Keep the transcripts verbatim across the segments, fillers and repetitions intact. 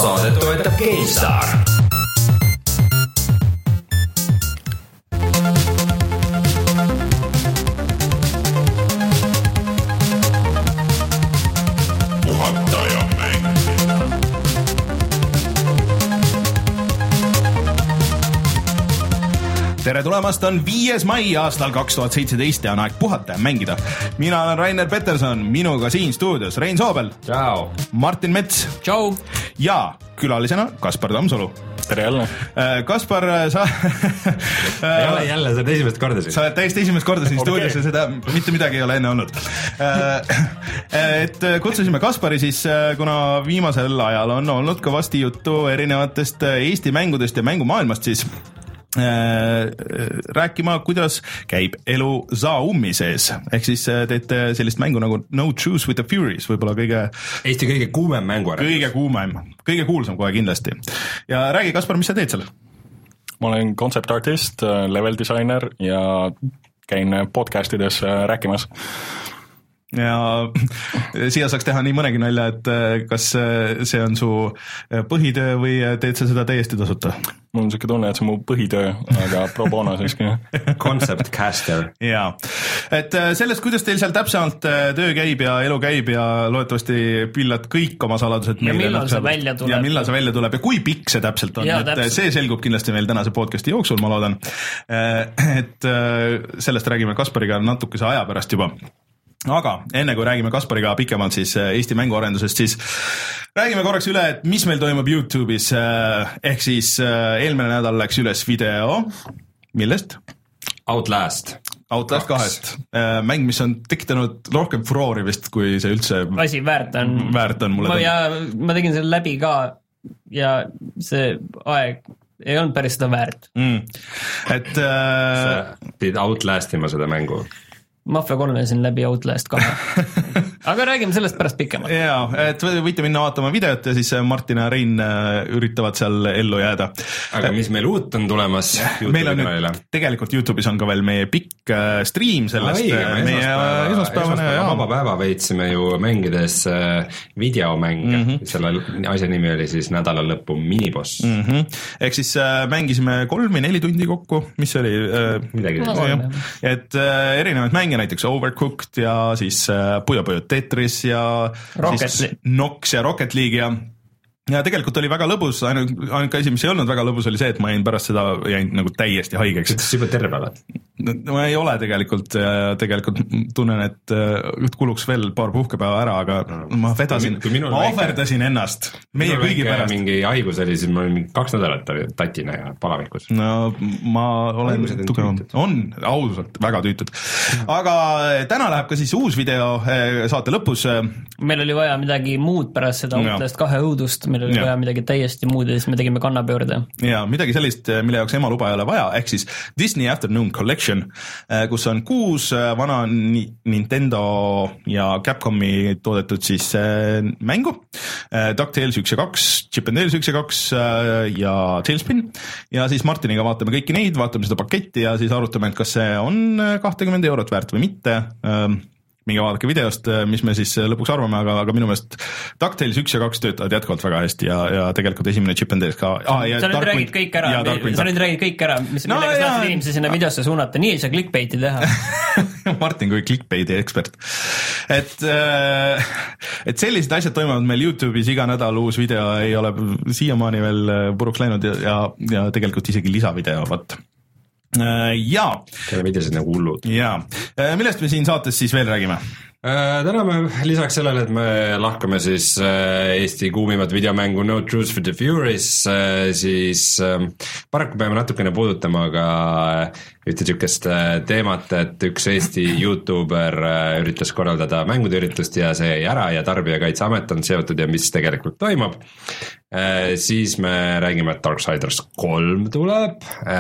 Saadet toetab GameStar. Tere tulemast, on viies mai aastal kaks tuhat seitseteist ja on aeg puhata ja mängida. Mina olen Rainer Peterson, minuga siin stuudios Rein Soobel. Ciao. Martin Mets. Ciao. Ja külalisena Kaspar Tamsalu. Tere jälle. Kaspar, sa... ei ole jälle, sa oled esimest korda siin. Sa oled täiesti esimest korda siin stuudios ja seda mitte midagi ei ole enne olnud. Et kutsusime Kaspari siis, kuna viimasel ajal on olnud kõvasti juttu erinevatest Eesti mängudest ja mängumaailmast siis rääkima, kuidas käib elu Zaumi sees. Ehk siis teete sellist mängu nagu No Truce with the Furies, võib-olla kõige... Eesti kõige kuumem mängu. Kõige kuumem, kõige kuulsam kohe kindlasti. Ja räägi, Kaspar, mis sa teed seal? Ma olen concept artist, level designer ja käin podcastides rääkimas. Ja siia saaks teha nii mõnegi nalja, et kas see on su põhitöö või teed sa seda täiesti tasuta? Mul on siuke tunne, et see on mu põhitöö, aga pro bono siiski. Concept caster. Jaa, et sellest, kuidas teil seal täpsemalt töö käib ja elu käib ja loodetavasti pillad kõik oma saladused. Ja millal see välja tuleb. Ja millal see välja tuleb ja kui pikk see täpselt on. Ja, et täpselt. See selgub kindlasti meil tänase podcasti jooksul, ma loodan. Et sellest räägime Kaspariga natukese aja pärast juba. Aga enne kui räägime Kaspariga pikemalt siis Eesti mänguarendusest, siis räägime korraks üle, et mis meil toimub YouTube'is, ehk siis eelmine nädal läks üles video, millest? Outlast. Outlast kahest. Mäng, mis on tekitanud rohkem furoori vist, kui see üldse asi väärt on. Väärt on mulle. Ma, ja ma tegin selle läbi ka ja see aeg ei olnud päris seda väärt. Mm. Et... Äh... Sa pidid Outlastima seda mängu. Mafia kolme siin läbi Outlast kahe. Aga räägime sellest pärast pikemalt. Jaa, et võite minna vaatama videot ja siis Martin ja Rein üritavad seal ellu jääda. Aga mis meil uut on tulemas? Meil on nüüd, tegelikult YouTube'is on ka veel meie pikk stream sellest. Ai, meie esmaspäeva, esmaspäeva vaba päeva veitsime ju mängides videomänge. Mm -hmm. Selle asja nimi oli siis nädala lõppu miniboss. Mm -hmm. Ehk siis mängisime kolm või neli tundi kokku, mis oli... Midagi. Et erinevaid mänge, näiteks Overcooked ja siis Puyo Puyo Tetris ja Rocket Nox ja Rocket League ja ja tegelikult oli väga lõbus, ainuke asi, mis ei olnud väga lõbus, oli see, et ma jäin pärast seda jäin nagu täiesti haigeks. Kas juba terve oled? Ma ei ole tegelikult, tegelikult tunnen, et kuluks veel paar puhkepäeva ära, aga ma vedasin, ma ohverdasin ennast meie kõigi pärast. Mingi haigus oli, siis ma olin kaks nädalat tatina ja palavikus. No ma olen tugevam. On, ausalt, väga tüütud. Aga täna läheb ka siis uus video saate lõpus. Meil oli vaja midagi muud pärast seda Outlast kahe õudust, meil oli ja. vaja midagi täiesti muud ja siis me tegime kannapöörde. Ja midagi sellist, mille jaoks ema luba ei ole vaja, ehk siis Disney Afternoon Collection, kus on kuus vana Nintendo ja Capcomi toodetud siis mängu. DuckTales üks ja kaks, Chip and Dales üks ja kaks ja Tailspin. Ja siis Martiniga vaatame kõiki neid, vaatame seda paketti ja siis arutame, et kas see on kakskümmend eurot väärt või mitte. Minge vaadake videost, mis me siis lõpuks arvame, aga, aga minu meelest DuckTales üks ja kaks töötavad jätkuvalt väga hästi ja, ja tegelikult esimene Chip and Dales ka. Ah, sa nüüd räägid kõik ära, sa nüüd räägid kõik ära, mis, no, millega sa tahtsid inimesi sinna videosse suunata, nii ei saa clickbaiti teha. Martin kui clickbaiti ekspert. Et, et sellised asjad toimuvad meil YouTube'is iga nädal, uus video ei ole siiamaani veel puruks läinud ja, ja, ja tegelikult isegi lisavideo, vaat. Jaa. Teile videosid nagu hullud. Jaa. Millest me siin saates siis veel räägime? Täna me lisaks sellele, et me lahkame siis Eesti kuumimat videomängu No Truce with the Furies, siis paraku peame natukene puudutama ka ühte tükest teemat, et üks Eesti YouTuber üritas korraldada mängude üritust ja see jäi ära ja Tarbijakaitseamet on seotud ja mis tegelikult toimub. Siis me räägime, et Darksiders kolm tuleb,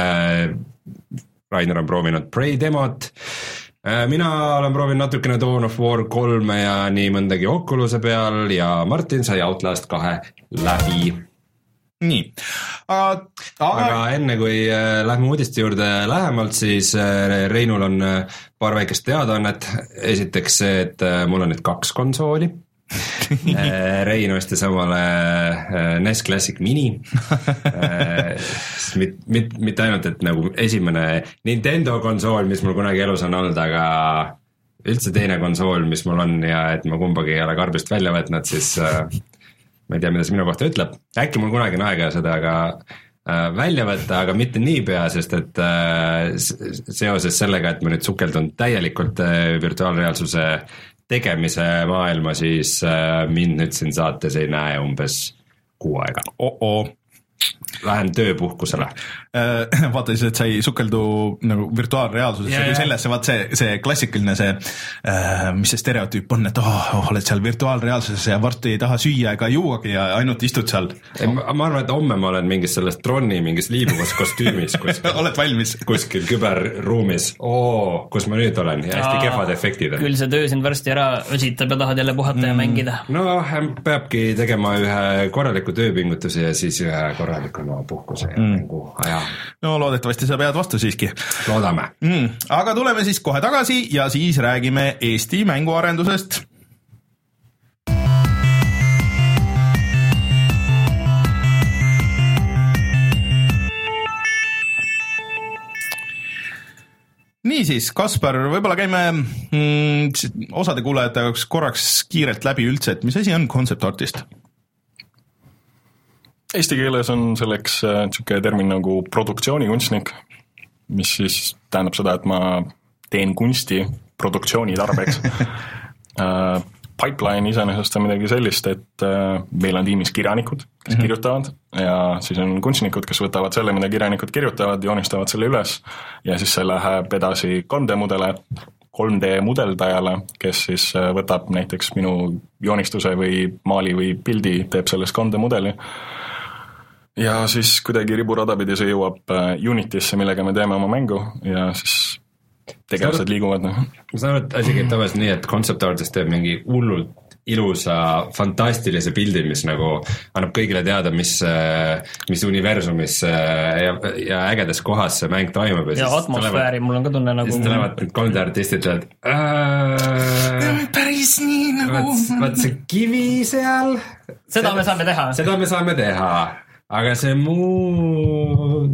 Rainer on proovinud Prey demot, mina olen proovinud natukene Dawn of War kolme ja nii mõndagi Oculus'e peal ja Martin sai Outlast kahe läbi. Nii. Aga, aga... aga enne kui lähme uudiste juurde lähemalt, siis Reinul on paar väikest teadaannet. Esiteks see, et mul on nüüd kaks konsooli. Rein ostis samale N E S Classic Mini mit, mit, mitte ainult, et nagu esimene Nintendo konsool, mis mul kunagi elus on olnud, aga üldse teine konsool, mis mul on ja et ma kumbagi ei ole karbist välja võtnud, siis ma ei tea, mida see minu kohta ütleb. Äkki mul kunagi on aega seda aga välja võtta, aga mitte niipea, sest et seoses sellega, et ma nüüd sukeldun täielikult virtuaalreaalsuse tegemise maailma, siis mind nüüd siin saates ei näe umbes kuu aega. Oh-oh. Lähen tööpuhkusele. Vaata siis, et sa ei sukeldu nagu virtuaalreaalsusesse yeah, kui sellesse, vaat see, see klassikaline see, mis see stereotüüp on, et oh, oled seal virtuaalreaalsuses ja varsti ei taha süüa ega juuagi ja ainult istud seal. Ma, ma arvan, et homme ma olen mingis sellest tronni, mingis liibuvas kostüümis kuskil. Oled valmis? Kuskil küberruumis. Oo, kus ma nüüd olen ja hästi kehvad efektid. Küll see töö sind varsti ära õsitab ja tahad jälle puhata mm. ja mängida. No, peabki tegema ühe korraliku tööpingutuse ja siis ühe korraliku puhkuse ja mm. mängu aja. No loodetavasti sa pead vastu siiski. Loodame. Mm. Aga tuleme siis kohe tagasi ja siis räägime Eesti mänguarendusest. Niisiis, Kaspar, võib-olla käime mm, osade kuulajate jaoks korraks kiirelt läbi üldse, et mis asi on concept artist? Eesti keeles on selleks niisugune termin nagu produktsioonikunstnik, mis siis tähendab seda, et ma teen kunsti produktsiooni tarbeks. Pipeline iseenesest on midagi sellist, et meil on tiimis kirjanikud, kes mm-hmm. kirjutavad ja siis on kunstnikud, kes võtavad selle, mida kirjanikud kirjutavad, joonistavad selle üles ja siis see läheb edasi kolm D mudele, kolm D mudeldajale, kes siis võtab näiteks minu joonistuse või maali või pildi, teeb sellest kolm D mudeli ja siis kuidagi riburadapidi see jõuab Unitysse, millega me teeme oma mängu ja siis tegelased liiguvad. Ma saan aru, et asi käib tavaliselt nii, et concept artist teeb mingi hullult ilusa, fantastilise pildi, mis nagu annab kõigile teada, mis, mis universumis ja, ja ägedas kohas see mäng toimub. Ja, ja atmosfääri, mul on ka tunne nagu... Siis tulevad need kolm D artistid ja et päris nii nagu... Vaat see kivi seal... Seda, seda me saame teha. Seda me saame teha. Aga see muu...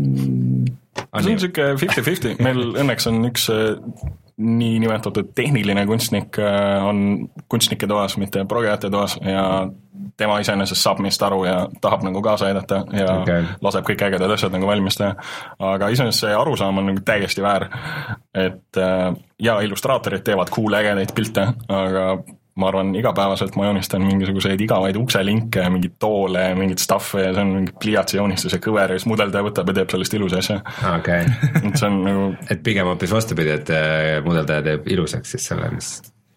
See on niisugune fifty fifty, meil õnneks on üks nii nimetatud tehniline kunstnik on kunstnike toas, mitte progejate toas ja tema iseenesest saab meist aru ja tahab nagu kaasa aidata ja okay. laseb kõik ägedad asjad nagu valmis teha. Aga iseenesest see arusaam on nagu täiesti väär, et ja illustraatorid teevad cool ägedaid pilte, aga ma arvan, igapäevaselt ma joonistan mingisuguseid igavaid ukselinke, mingid toole, mingid staffe ja see on mingi pliatsi joonistus ja kõver ja siis mudeldaja võtab ja teeb sellest ilusa asja. Okay. et see on nagu... Et pigem hoopis vastupidi, et mudeldaja teeb ilusaks siis selle, mis...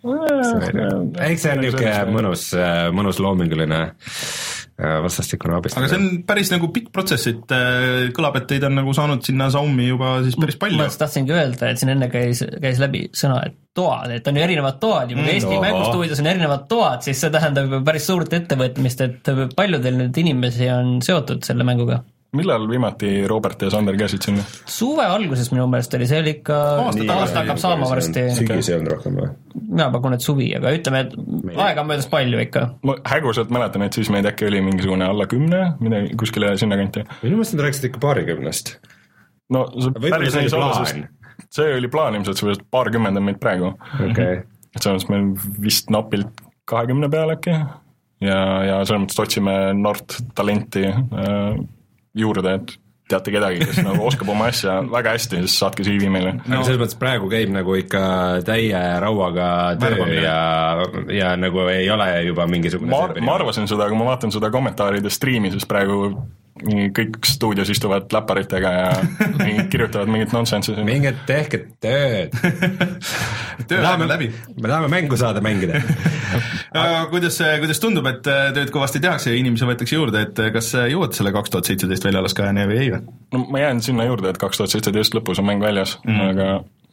Eks see on niisugune mõnus, mõnus loominguline vastastikune abist. Aga see on päris nagu pikk protsess, et kõlab, et teid on nagu saanud sinna Saumi juba siis päris palju. Ma tahtsingi öelda, et siin enne käis, käis läbi sõna, et toad, et on ju erinevad toad ja kui Eesti mm, mängustuudios on erinevad toad, siis see tähendab päris suurt ettevõtmist, et paljudel nüüd inimesi on seotud selle mänguga. Millal viimati Robert ja Sander käisid sinna? Suve alguses minu meelest oli, see oli ikka aasta, aasta hakkab saama varsti. Sügis ei olnud rohkem või? Mina pakun, et suvi, aga ütleme, et meil... aega on möödas palju ikka. Ma häguselt mäletan, et siis meid äkki oli mingisugune alla kümne, midagi kuskile sinna kanti. Minu mõelest nad rääkisid ikka paarikümnest. No see päris nii plaan. See oli plaan ilmselt, see paarkümmend on meid praegu. Okay. Et see on meil vist napilt kahekümne peal äkki ja, ja selles mõttes otsime noort talenti äh, juurde, et teate kedagi, kes nagu oskab oma asja väga hästi, siis saatke C V meile. No. Selles mõttes praegu käib nagu ikka täie rauaga töö ja, ja nagu ei ole juba mingisugune... Ma, ma arvasin seda, kui ma vaatan seda kommentaaride striimi, siis praegu kõik stuudios istuvad läpparitega ja kirjutavad mingit nonsense. Mingit tehke tööd. Töö läheme läbi. Me tahame mängu saada mängida. kuidas, kuidas tundub, et tööd kõvasti tehakse ja inimesi võetakse juurde, et kas jõuad selle kaks tuhat seitseteist välja alles ka ja või ei või? No ma jään sinna juurde, et kaks tuhat seitseteist lõpus on mäng väljas, mm. aga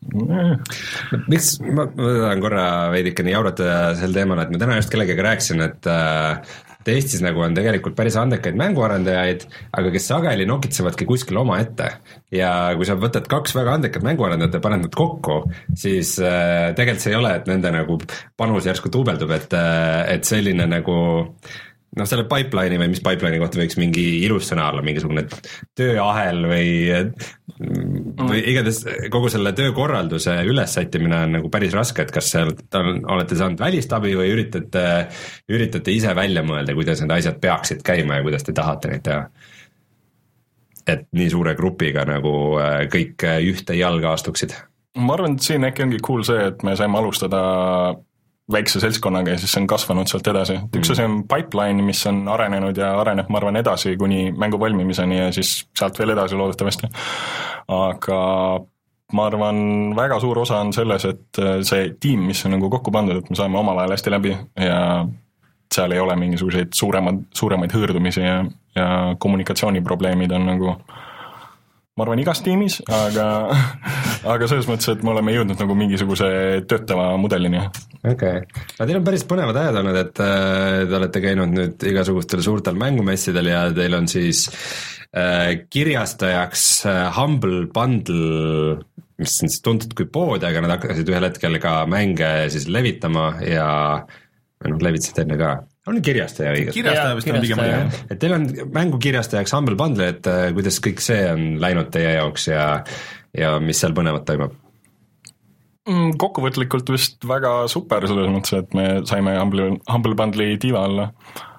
miks, ma, ma tahan korra veidikene jauratada sel teemal, et ma täna just kellegagi rääkisin, et äh, et Eestis nagu on tegelikult päris andekaid mänguarendajaid, aga kes sageli nokitsevadki kuskil oma ette ja kui sa võtad kaks väga andekat mänguarendajat ja paned nad kokku, siis äh, tegelikult see ei ole, et nende nagu panus järsku duubeldub, et, äh, et selline nagu noh, selle pipeline'i või mis pipeline'i kohta võiks mingi ilus sõna olla, mingisugune tööahel või, või igatahes kogu selle töökorralduse ülessättimine on nagu päris raske, et kas seal olete saanud välistabi või üritate, üritate ise välja mõelda, kuidas need asjad peaksid käima ja kuidas te tahate neid teha. Et nii suure grupiga nagu kõik ühte jalga astuksid. Ma arvan, et siin äkki ongi cool see, et me saime alustada väikse seltskonnaga ja siis see on kasvanud sealt edasi. Üks asi on pipeline, mis on arenenud ja areneb, ma arvan, edasi kuni mängu valmimiseni ja siis sealt veel edasi loodetavasti. Aga ma arvan, väga suur osa on selles, et see tiim, mis on nagu kokku pandud, et me saame omal ajal hästi läbi ja seal ei ole mingisuguseid suuremad, suuremaid hõõrdumisi ja, ja kommunikatsiooniprobleemid on nagu ma arvan igas tiimis, aga, aga selles mõttes, et me oleme jõudnud nagu mingisuguse töötava mudelini. Okei, okay. Aga teil on päris põnevad ajad olnud, et äh, te olete käinud nüüd igasugustel suurtel mängumessidel ja teil on siis äh, kirjastajaks äh, Humble Bundle, mis on siis tuntud kui pood, aga nad hakkasid ühel hetkel ka mänge siis levitama ja või noh, levitasid enne ka. On kirjastaja õigus? Kirjastaja vist on pigem õige. Et teil on mängukirjastajaks Humble Bundle, et kuidas kõik see on läinud teie jaoks ja, ja mis seal põnevat toimub? Kokkuvõtlikult vist väga super selles mõttes, et me saime Humble, Humble Bundle'i tiiva alla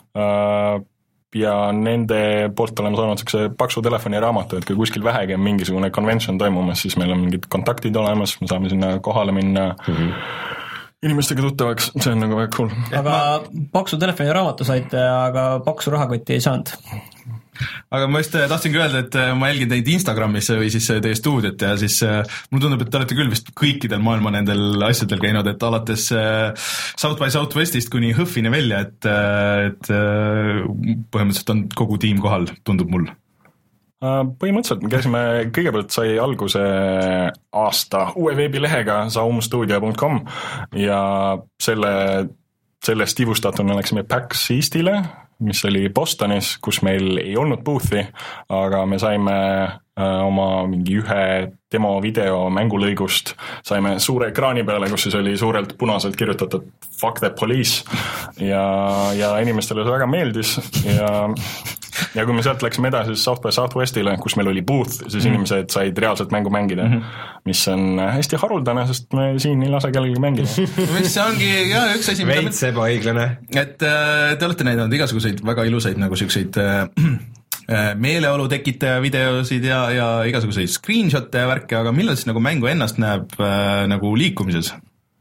ja nende poolt oleme saanud sekse paksu telefoni raamatu, et kui kuskil vähegi on mingisugune convention toimumas, siis meil on mingid kontaktid olemas, me saame sinna kohale minna mm-hmm. inimestega tuttavaks, see on nagu väga cool. Aga ma... paksu telefoni raamatu saite, aga paksu rahakotti ei saanud. Aga ma just tahtsingi öelda, et ma jälgin teid Instagramis või siis teie stuudiot ja siis mul tundub, et te olete küll vist kõikidel maailma nendel asjadel käinud, et alates South by Southwestist kuni Hõffini välja, et, et põhimõtteliselt on kogu tiim kohal, tundub mul. Põhimõtteliselt me käisime, kõigepealt sai alguse aasta uue veebilehega saumstuudio punkt com ja selle, sellest ivustatuna läksime PAX Eastile, mis oli Bostonis, kus meil ei olnud boothi, aga me saime oma mingi ühe demo video mängulõigust, saime suure ekraani peale, kus siis oli suurelt punaselt kirjutatud Fuck the police ja, ja inimestele see väga meeldis ja ja kui me sealt läksime edasi South by Southwestile, kus meil oli booth, siis mm-hmm. inimesed said reaalselt mängu mängida, mm-hmm. mis on hästi haruldane, sest me siin ei lase kellelgi mängida. mis see ongi, jah, üks asi veits ebaõiglane. Et äh, te olete näidanud igasuguseid väga ilusaid nagu siukseid äh, meeleolu tekitaja videosid ja, ja igasuguseid screenshot'e ja värke, aga millal siis nagu mängu ennast näeb äh, nagu liikumises?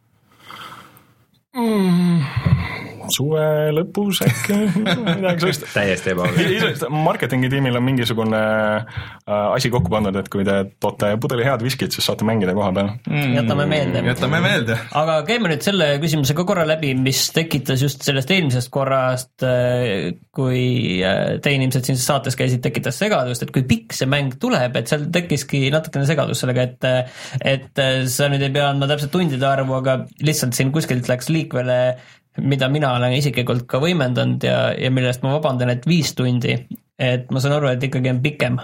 Mm. Suve lõpus äkki midagi sellist. Täiesti ebaõige. Marketingi tiimil on mingisugune asi kokku pandud, et kui te toote pudeli head viskit, siis saate mängida koha peal. Mm. Jätame meelde. Jätame meelde. Aga käime nüüd selle küsimuse ka korra läbi, mis tekitas just sellest eelmisest korrast, kui teie inimesed siin saates käisid, tekitas segadust, et kui pikk see mäng tuleb, et seal tekkiski natukene segadus sellega, et, et sa nüüd ei pea andma täpselt tundide arvu, aga lihtsalt siin kuskilt läks liikvele mida mina olen isiklikult ka võimendanud ja, ja millest ma vabandan, et viis tundi, et ma saan aru, et ikkagi on pikem.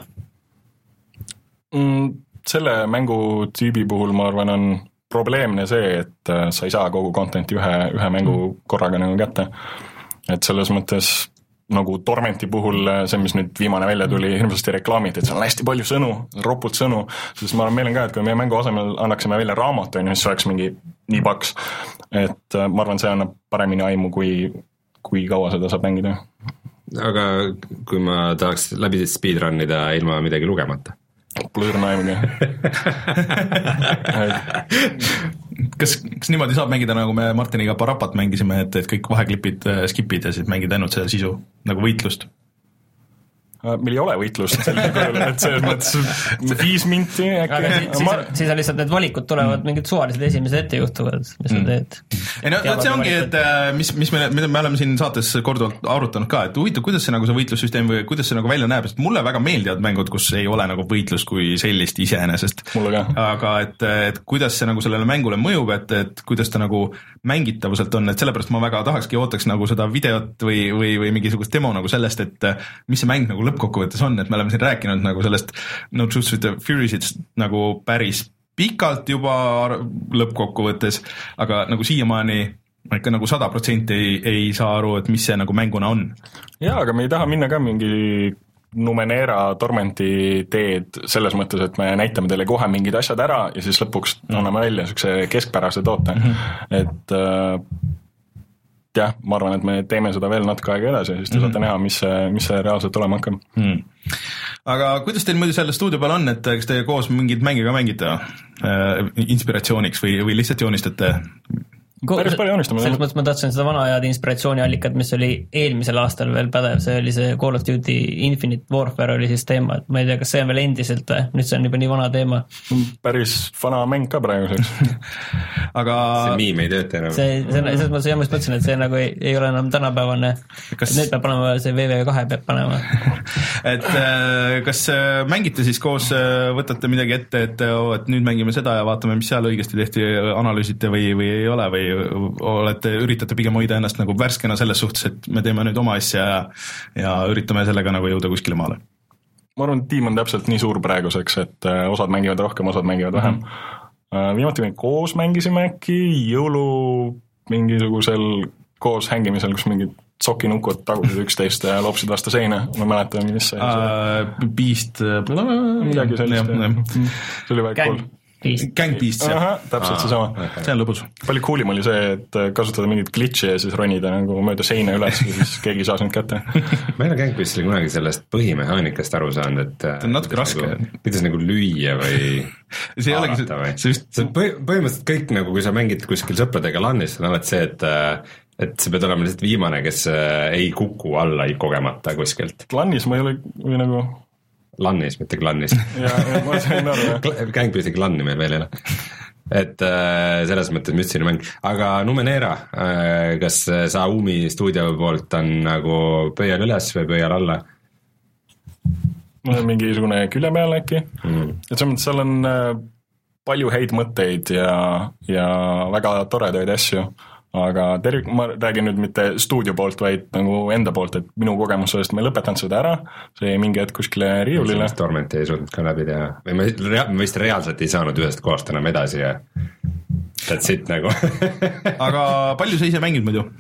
Mm, selle mängutüübi puhul ma arvan on probleemne see, et sa ei saa kogu contenti ühe, ühe mängu korraga nagu kätte. Et selles mõttes nagu Tormenti puhul see, mis nüüd viimane välja tuli, hirmsasti reklaamid, et see on hästi palju sõnu, ropult sõnu, sest ma arvan, meil on ka, et kui meie mängu asemel annaksime välja raamatu, mis oleks mingi nii paks, et ma arvan, see annab paremini aimu, kui, kui kaua seda saab mängida. Aga kui ma tahaks läbi speedrunnida ilma midagi lugemata? Plõõrna aimugi. kas, kas niimoodi saab mängida, nagu me Martiniga Parapat mängisime, et, et kõik vaheklipid skipid ja siis mängid ainult seda sisu, nagu võitlust? meil ei ole võitlust sellisel kujul, et selles mõttes viis minti äkki. Siis, ma... siis on lihtsalt need valikud tulevad mm. mingid suvalised esimesed ette juhtuvad, mis mm. sa teed. ei no see ongi, et mis, mis me, mida me oleme siin saates korduvalt arutanud ka, et huvitav, kuidas see nagu see võitlussüsteem või kuidas see nagu välja näeb, sest mulle väga meeldivad mängud, kus ei ole nagu võitlus kui sellist iseenesest. aga et, et kuidas see nagu sellele mängule mõjub, et, et kuidas ta nagu mängitavuselt on, et sellepärast ma väga tahakski ootaks nagu seda videot või, või, või mingisugust demo nagu sellest, et mis see mäng nagu lõppkokkuvõttes on, et me oleme siin rääkinud nagu sellest No Truth with the Furies'ist nagu päris pikalt juba lõppkokkuvõttes, aga nagu siiamaani ma ikka nagu sada protsenti ei, ei saa aru, et mis see nagu mänguna on. Jaa, aga me ei taha minna ka mingi Numenera Tormenti teed selles mõttes, et me näitame teile kohe mingid asjad ära ja siis lõpuks mm. anname välja niisuguse keskpärase toote, mm-hmm. et äh, jah, ma arvan, et me teeme seda veel natuke aega edasi, siis te mm-hmm. saate näha, mis see, mis see reaalselt olema hakkab. Mm. Aga kuidas teil muidu selle stuudio peal on, et kas te koos mingid mänge ka mängite äh, inspiratsiooniks või, või lihtsalt joonistate? Päris palju joonistame. Selles mõttes ma tahtsin seda vana ajad inspiratsiooniallikat, mis oli eelmisel aastal veel pädev, see oli see Call of Duty Infinite Warfare oli siis teema, et ma ei tea, kas see on veel endiselt või, nüüd see on juba nii vana teema. Päris vana mäng ka praeguseks. Aga see miim ei tööta enam. See, see, selles mõttes jamast mõtlesin, et see nagu ei, ei ole enam tänapäevane, kas... nüüd peab panema, see V V kahe peab panema. et kas mängite siis koos, võtate midagi ette, et, et nüüd mängime seda ja vaatame, mis seal õigesti tehti, analüüsite või, või ei ole või olete, üritate pigem hoida ennast nagu värskena selles suhtes, et me teeme nüüd oma asja ja, ja üritame sellega nagu jõuda kuskile maale? Ma arvan, et tiim on täpselt nii suur praeguseks, et osad mängivad rohkem, osad mängivad vähem. Mm-hmm. Viimati me koos mängisime äkki jõulu mingisugusel koos hängimisel, kus mingid sokinukud tagusid üksteist ja loopsid vastu seina, ma mäletan, mis see uh, Beast midagi sellist, see oli väga cool. Gang Beasts, jah. Täpselt see sama. Okay. See on lõbus. Palju coolim oli see, et kasutada mingit glitchi ja siis ronida nagu mööda seina üles ja siis keegi ei saa sind kätte. ma ei ole Gang Beasts oli kunagi sellest põhimehaanikast aru saanud, et see on natuke raske. Nagu, kuidas nagu lüüa või see ei olegi see, see, just... see põh, põhimõtteliselt kõik nagu, kui sa mängid kuskil sõpradega lannis, on alati see, et et sa pead olema lihtsalt viimane, kes ei kuku alla ei kogemata kuskilt. Lannis ma ei ole või nagu Lannis, mitte klannis. Jaa, ma sain aru, jah. Gangbeasti klanni meil veel ei ole. Et äh, selles mõttes mütsini mäng. Aga Numenera, äh, kas sa Umi stuudio poolt on nagu pöial üles või pöial alla? Mingisugune külje peal äkki. Mm. Et see mõttes, seal on äh, palju häid mõtteid ja, ja väga toredaid asju. Aga tervik, ma räägin nüüd mitte stuudio poolt, vaid nagu enda poolt, et minu kogemus sellest, ma ei lõpetanud seda ära, see jäi mingi hetk kuskile riiulile. Tormenti ei suutnud ka läbi teha, või me, me vist reaalselt ei saanud ühest kohast enam edasi ja that's it nagu. Aga palju sa ise mängid muidu?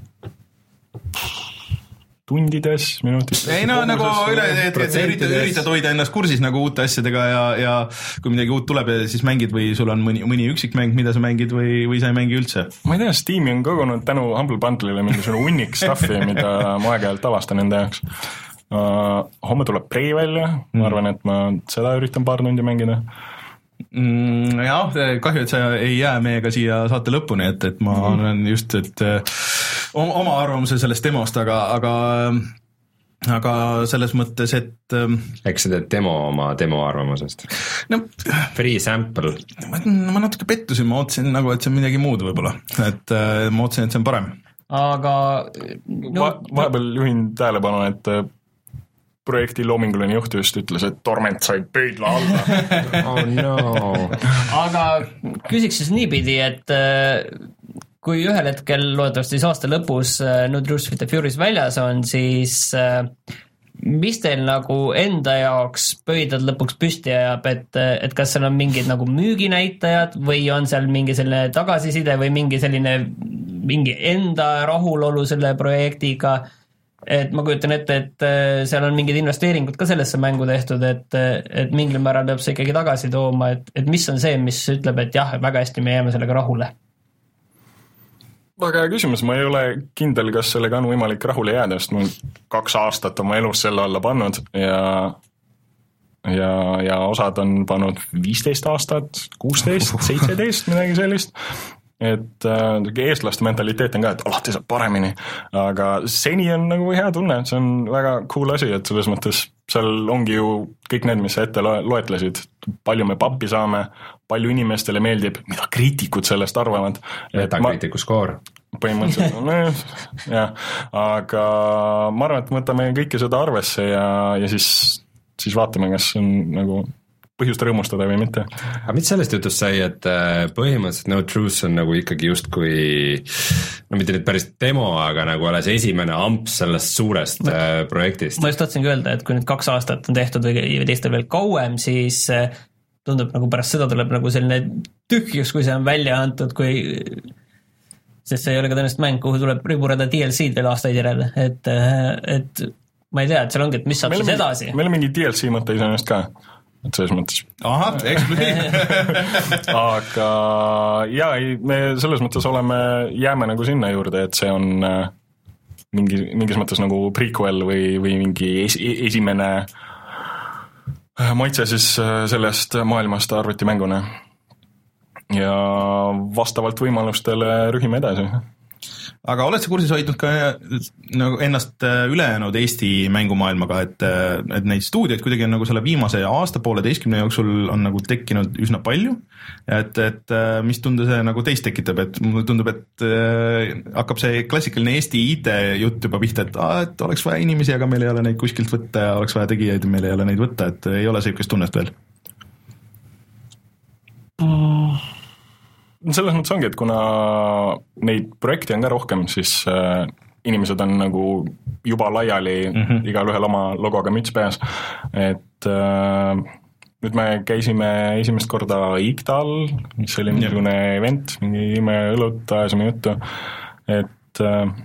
Tundides, minutites. Ei no nagu üle, et, et üritad, üritad hoida ennast kursis nagu uute asjadega ja, ja kui midagi uut tuleb ja siis mängid või sul on mõni, mõni üksik mäng, mida sa mängid või, või sa ei mängi üldse? Ma ei tea, Steam'i on kogunud tänu Humble Bundle'ile mingisugune hunnik stuffi, mida ma aeg-ajalt avastan enda jaoks. Uh, homme tuleb Prey välja, ma arvan, et ma seda üritan paar tundi mängida. Mm, jah, kahju, et sa ei jää meiega siia saate lõpuni, et, et ma mm. olen just, et oma arvamuse sellest demost, aga, aga, aga selles mõttes, et eks see teed demo oma demo arvamusest? No, free sample. Ma, ma natuke pettusin, ma ootsin nagu, et see on midagi muud võib-olla, et ma ootsin, et see on parem. Aga no, Va, vahepeal juhin tähelepanu, et projekti loominguline juht just ütles, et Torment sai pöidla alla. Oh no. Aga küsiks siis niipidi, et kui ühel hetkel loodetavasti siis aasta lõpus No Truth with the Furious väljas on, siis mis teil nagu enda jaoks pöidlad lõpuks püsti ajab, et, et kas seal on mingid nagu müüginäitajad või on seal mingi selline tagasiside või mingi selline mingi enda rahulolu selle projektiga, et ma kujutan ette, et seal on mingid investeeringud ka sellesse mängu tehtud, et, et mingil määral peab see ikkagi tagasi tooma, et, et mis on see, mis ütleb, et jah, väga hästi me jääme sellega rahule? Väga hea küsimus, ma ei ole kindel, kas sellega on võimalik rahule jääda, sest ma kaks aastat oma elus selle alla pannud ja, ja, ja osad on pannud viisteist aastat, kuusteist, seitseteist, midagi sellist. Et äh, eestlaste mentaliteet on ka, et alati saab paremini, aga seni on nagu hea tunne, see on väga cool asi, et selles mõttes seal ongi ju kõik need, mis sa ette loetlesid, palju me pappi saame, palju inimestele meeldib, mida kriitikud sellest arvavad. Metakritiku skoor. Põhimõtteliselt, no, jah, aga ma arvan, et võtame kõike seda arvesse ja, ja siis, siis vaatame, kas on nagu põhjust rõõmustada või mitte. Aga mis sellest jutust sai, et põhimõtteliselt No Truth on nagu ikkagi just kui, no mitte nüüd päris demo, aga nagu alles esimene amps sellest suurest ma, projektist? Ma just tahtsingi öelda, et kui nüüd kaks aastat on tehtud või teistel veel kauem, siis tundub nagu pärast seda tuleb nagu selline tühjus, kui see on välja antud, kui sest see ei ole ka tõenäoliselt mäng, kuhu tuleb riburada D L C-d veel aastaid järele, et, et ma ei tea, et seal ongi, et mis saab siis edasi. Meil on mingi D L C mõte iseenesest ka, et selles mõttes. Ahah, eksklusiiv. Aga jaa, me selles mõttes oleme, jääme nagu sinna juurde, et see on mingi, mingis mõttes nagu prequel või, või mingi es, esimene maitse siis sellest maailmast arvutimänguna. Ja vastavalt võimalustele rühime edasi. Aga oled sa kursis hoidnud ka nagu ennast ülejäänud Eesti mängumaailmaga, et, et neid stuudioid kuidagi on nagu selle viimase aasta pooleteistkümne jooksul on nagu tekkinud üsna palju, et, et mis tunde see nagu teist tekitab, et mulle tundub, et äh, hakkab see klassikaline Eesti I T jutt juba pihta, et, ah, et oleks vaja inimesi, aga meil ei ole neid kuskilt võtta ja oleks vaja tegijaid ja meil ei ole neid võtta, et ei ole sellist tunnest veel. Selles mõttes ongi, et kuna neid projekte on ka rohkem, siis äh, inimesed on nagu juba laiali mm-hmm. igal ühel oma logoga müts peas, et äh, nüüd me käisime esimest korda I G T A-l, mis oli mingisugune event, mingi ime õlut ajasime juttu, et äh,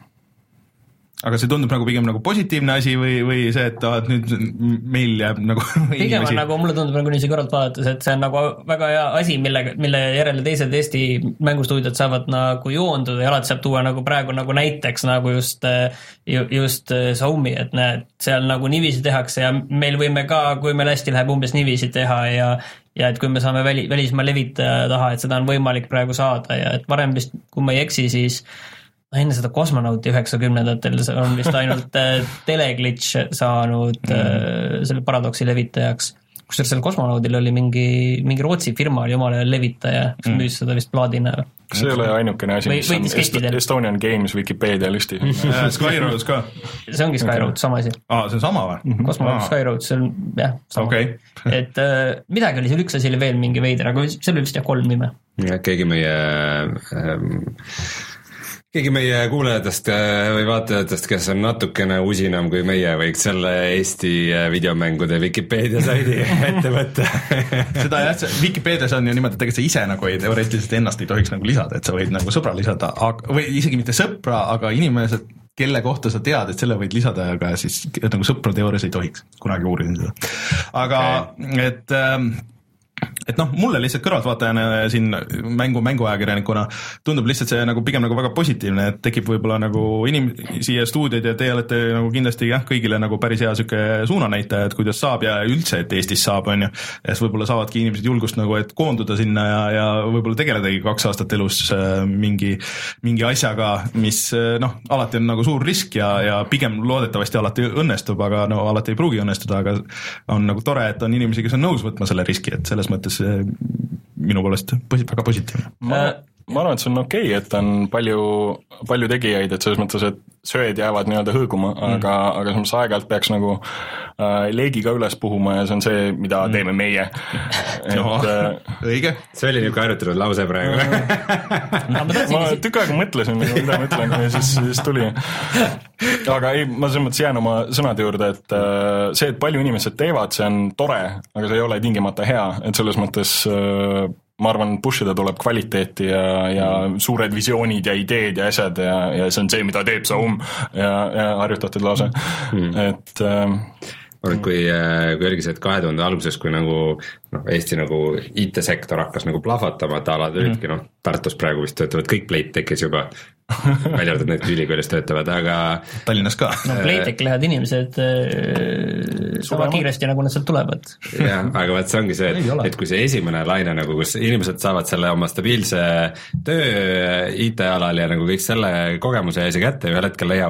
aga see tundub nagu pigem nagu positiivne asi või, või see, et, ah, et nüüd meil jääb nagu pigem on nagu, mulle tundub nagu nii see kõrvalt vaadates, et see on nagu väga hea asi, mille, mille järele teised Eesti mängustuudiod saavad nagu joonduda ja alati saab tuua nagu praegu nagu näiteks nagu just, just Soumi, et näed, seal nagu nivisi tehakse ja meil võime ka, kui meil hästi läheb umbes nivisi teha ja ja et kui me saame väli, välismaa levitaja taha, et seda on võimalik praegu saada ja et varem vist, kui ma ei eksi, siis enne seda kosmonauti üheksakümnendatel on vist ainult teleglitch saanud mm. selle paradoksi levitajaks. Kusjuures seal kosmonaudil oli mingi, mingi Rootsi firma oli omale levitaja, kes mm. müüs seda vist plaadina. Kas see ei ole ainukene asi, mis on Est- Estonian Games Wikipedia listi? Skyroads ka? See ongi Skyroads, sama asi. Aa, see on sama või? Kosmonaut Skyroads, see on jah, sama. Okay. et äh, midagi oli seal üks asi oli veel mingi veider, aga seal oli vist jah kolm nime. Ja keegi meie... Ähm... Keegi meie kuulajatest või vaatajatest, kes on natukene usinam kui meie, võiks selle Eesti videomängude Wikipedia saidi ette võtta. Seda jah, Wikipedias on ju niimoodi, et ega sa ise nagu ei, teoreetiliselt ennast ei tohiks nagu lisada, et sa võid nagu sõbra lisada, või isegi mitte sõpra, aga inimesed, kelle kohta sa tead, et selle võid lisada, aga siis nagu sõpra teoorias ei tohiks, kunagi uurisin seda. Aga okay. et... Ähm, et noh, mulle lihtsalt kõrvaltvaatajana siin mängu, mänguajakirjanikuna tundub lihtsalt see nagu pigem nagu väga positiivne, et tekib võib-olla nagu inimesi ja stuudioid ja te olete nagu kindlasti jah, kõigile nagu päris hea süke suunanäitaja, et kuidas saab ja üldse, et Eestis saab, on ju. Ja siis võib-olla saavadki inimesed julgust nagu, et koonduda sinna ja, ja võib-olla tegeledagi kaks aastat elus mingi, mingi asjaga, mis noh, alati on nagu suur risk ja, ja pigem loodetavasti alati õnnestub, aga no alati ei pruugi õnnestuda, aga on nagu tore, et on inimesi, kes on nõus võtma selle riski, et selles mõttes minu poolest väga positiivne. Ma, ma arvan, et see on okei okay,, et on palju, palju tegijaid, et selles mõttes, et sööd jäävad nii-öelda hõõguma, mm. aga, aga samas aeg-ajalt peaks nagu äh, leegiga üles puhuma ja see on see, mida mm. teeme meie. Et, no, äh, õige. See oli niisugune harjutatud lause praegu. ma tükk aega mõtlesin, mida ma ütlen ja siis, siis tuli. Aga ei, ma selles mõttes jään oma sõnade juurde, et äh, see, et palju inimesed teevad, see on tore, aga see ei ole tingimata hea, et selles mõttes äh, ma arvan, pushida tuleb kvaliteeti ja, ja suured visioonid ja ideed ja asjad ja, ja see on see, mida teeb Saum ja, ja harjutatud lause mm. et äh, kui, kui oligi see, et kahe tuhande alguses, kui nagu no, Eesti nagu I T-sektor hakkas nagu plahvatama, et alad olidki, noh, Tartus praegu vist töötavad kõik Playtechis juba, välja arvatud need ülikoolis töötavad, aga Tallinnas ka. No Playtech lähevad inimesed äh, sama kiiresti, nagu nad sealt tulevad. jah, aga vaat see ongi see, et, et kui see esimene laine, nagu kus inimesed saavad selle oma stabiilse töö I T-alal ja nagu kõik selle kogemuse ees ja kätte ja ühel hetkel leiavad,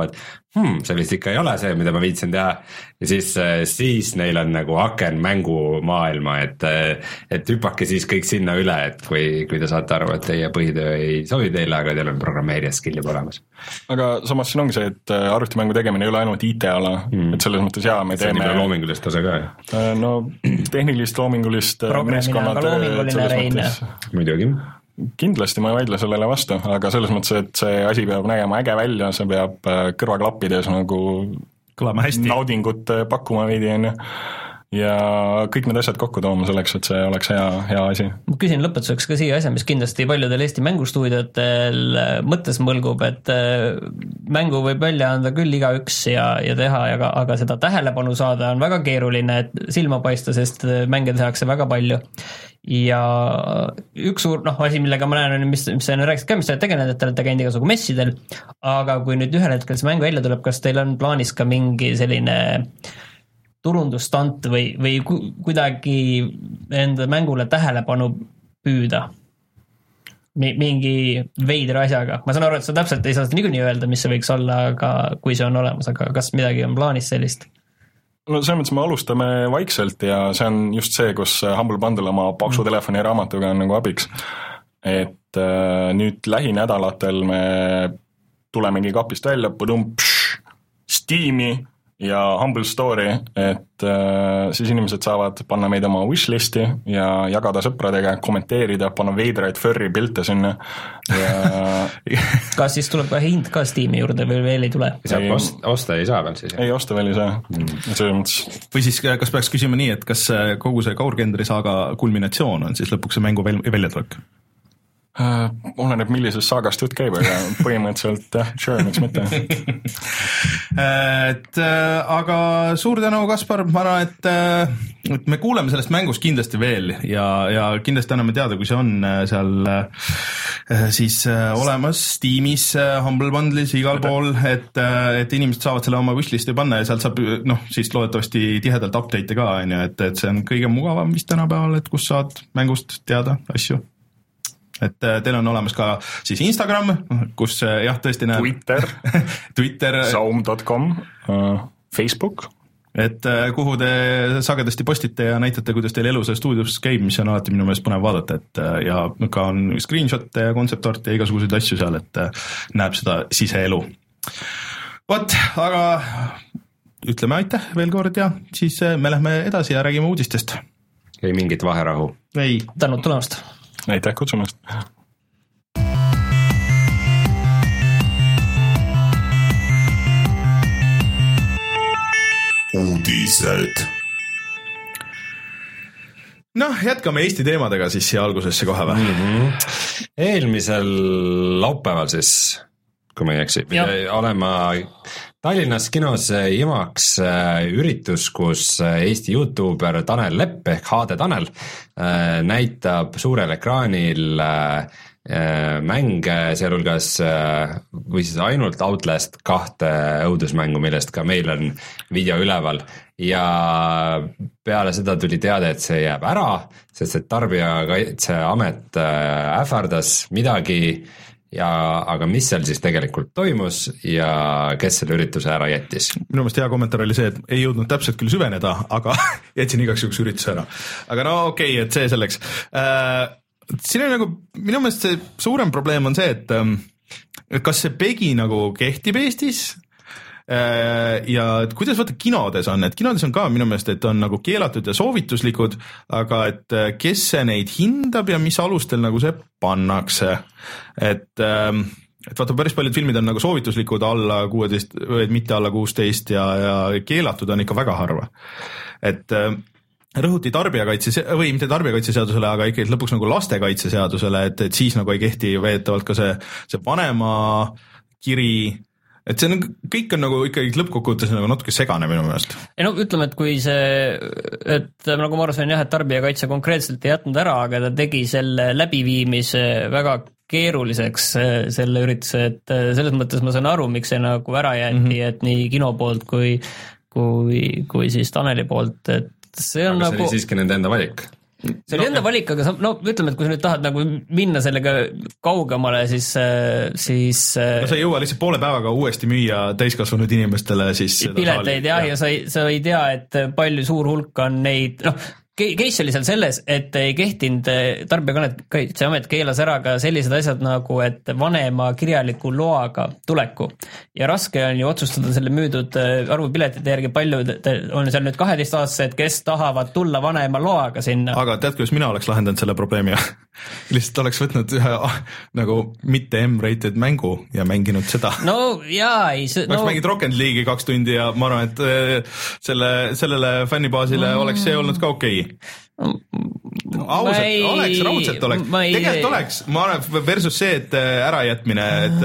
hmm, see vist ikka ei ole see, mida ma viitsin teha ja siis, siis neil on nagu aken mängumaailma, et, et hüppake siis kõik sinna üle, et kui, kui te saate aru, et teie põhitöö ei sobi teile, aga teil on programmeerija skill juba olemas. Aga samas siin ongi see, et arvutimängu tegemine ei ole ainult I T-ala, mm. et selles mõttes jaa, me see teeme loomingulist osa ka. No tehnilist, loomingulist meeskonnad muidugi kindlasti ma ei vaidle sellele vastu, aga selles mõttes, et see asi peab nägema äge välja, see peab kõrvaklappides nagu kõlama hästi, naudingut pakkuma veidi, on ju. Ja kõik need asjad kokku tooma selleks, et see oleks hea, hea asi. Ma küsin lõpetuseks ka siia asja, mis kindlasti paljudel Eesti mängustuudiotel mõttes mõlgub, et mängu võib välja anda küll igaüks ja, ja teha, aga, aga seda tähelepanu saada on väga keeruline, et silma paista, sest mänge tehakse väga palju. Ja üks suur noh, asi, millega ma näen, mis, mis sa rääkisid ka, mis te olete tegelenud, et te olete käinud igasugu messidel, aga kui nüüd ühel hetkel see mäng välja tuleb, kas teil on plaanis ka mingi selline turundustant või, või kuidagi enda mängule tähelepanu püüda mingi veidra asjaga? Ma saan aru, et sa täpselt ei saa seda niikuinii öelda, mis see võiks olla, aga kui see on olemas, aga kas midagi on plaanis sellist? No selles mõttes me alustame vaikselt ja see on just see, kus Humble Bundle oma paksu telefoni raamatuga on nagu abiks. Et äh, nüüd lähinädalatel me tulemegi kapist välja, pudum, pš, Steam'i ja Humble Story, et äh, siis inimesed saavad panna meid oma wishlisti ja jagada sõpradega, kommenteerida, panna veidraid furry pilte sinna ja kas siis tuleb ka hind ka Steam'i juurde või veel ei tule? Ei, ost, osta ei saa veel siis? Ei osta veel ei saa mm. Või siis kas peaks küsima nii, et kas kogu see Kaur-Kendri saaga kulminatsioon on siis lõpuks see mängu väljatulek? Uh, oleneb millisest saagast jutt käib, aga põhimõtteliselt jah, sure, miks mitte. et aga suur tänu, Kaspar, ma arvan, et, et me kuuleme sellest mängust kindlasti veel ja, ja kindlasti anname teada, kui see on seal siis olemas Steamis, Humble Bundle'is, igal pool, et, et inimesed saavad selle oma wishlisti panna ja sealt saab noh, siis loodetavasti tihedalt update'e ka, on ju, et, et see on kõige mugavam vist tänapäeval, et kus saad mängust teada asju. Et teil on olemas ka siis Instagram, kus jah, tõesti näeb Twitter, Twitter saum dot com, uh, Facebook. Et kuhu te sagedasti postite ja näitate, kuidas teil elu see stuudios käib, mis on alati minu meelest põnev vaadata, et ja ka on screenshot'e ja kontseptarte ja igasuguseid asju seal, et näeb seda siseelu. Vot, aga ütleme aitäh veel kord ja siis me lähme edasi ja räägime uudistest. Ei mingit vaherahu. Ei. Tänud tulemast. Aitäh kutsumast. Uudised. Noh, jätkame Eesti teemadega siis siia algusesse kohe või? Mm-hmm. Eelmisel laupäeval siis, kui ma ei eksi, olema Tallinnas kinos Imaks üritus, kus Eesti YouTuber Tanel Lepp ehk H D Tanel näitab suurel ekraanil mänge, sealhulgas või siis ainult Outlast kahte õudusmängu, millest ka meil on video üleval ja peale seda tuli teada, et see jääb ära, sest et Tarbijakaitseamet ähvardas midagi ja aga mis seal siis tegelikult toimus ja kes selle ürituse ära jättis? Minu meelest hea kommentaar oli see, et ei jõudnud täpselt küll süveneda, aga jätsin igaks juhuks ürituse ära. Aga no okei okay,, et see selleks. Siin on nagu, minu meelest see suurem probleem on see, et kas see pegi nagu kehtib Eestis ja et kuidas vaata kinodes on, et kinodes on ka minu meelest, et on nagu keelatud ja soovituslikud, aga et kes see neid hindab ja mis alustel nagu see pannakse, et, et vaata päris paljud filmid on nagu soovituslikud alla kuueteist või mitte alla kuusteist ja, ja keelatud on ikka väga harva, et rõhuti tarbijakaitse või mitte tarbijakaitseseadusele, aga ikkagi lõpuks nagu lastekaitseseadusele, et, et siis nagu ei kehti veetavalt ka see, see vanema kiri, et see on, kõik on nagu ikkagi lõppkokkuvõttes nagu natuke segane minu meelest. Ei no ütleme, et kui see, et nagu ma arvasin jah, et tarbijakaitse konkreetselt ei jätnud ära, aga ta tegi selle läbiviimise väga keeruliseks selle ürituse, et selles mõttes ma saan aru, miks see nagu ära jäeti, mm -hmm. et nii kino poolt kui, kui, kui siis Taneli poolt, et see on aga nagu... see oli siiski nende enda valik. see oli no, enda valik, aga sa, no ütleme, et kui sa nüüd tahad nagu minna sellega kaugemale, siis, siis no sa ei jõua lihtsalt poole päevaga uuesti müüa täiskasvanud inimestele siis pileteid jah, ja sa ei, sa ei tea, et palju suur hulk on neid, noh, case oli seal selles, et ei kehtinud Tarbijakaitseamet keelas ära ka sellised asjad nagu, et vanema kirjaliku loaga tuleku. Ja raske on ju otsustada selle müüdud arvupiletite järgi palju, on seal nüüd kaheteistaastased, kes tahavad tulla vanema loaga sinna. Aga tead, kuidas mina oleks lahendanud selle probleemi? Lihtsalt oleks võtnud ühe nagu mitte M-rated mängu ja mänginud seda. No jaa, ei see, oleks no... mänginud Rocket League'i kaks tundi ja ma arvan, et selle, sellele fännibaasile mm. oleks see olnud ka okei. Ausalt, ei, oleks, raudselt oleks, tegelikult oleks, ma arvan versus see, et ärajätmine, et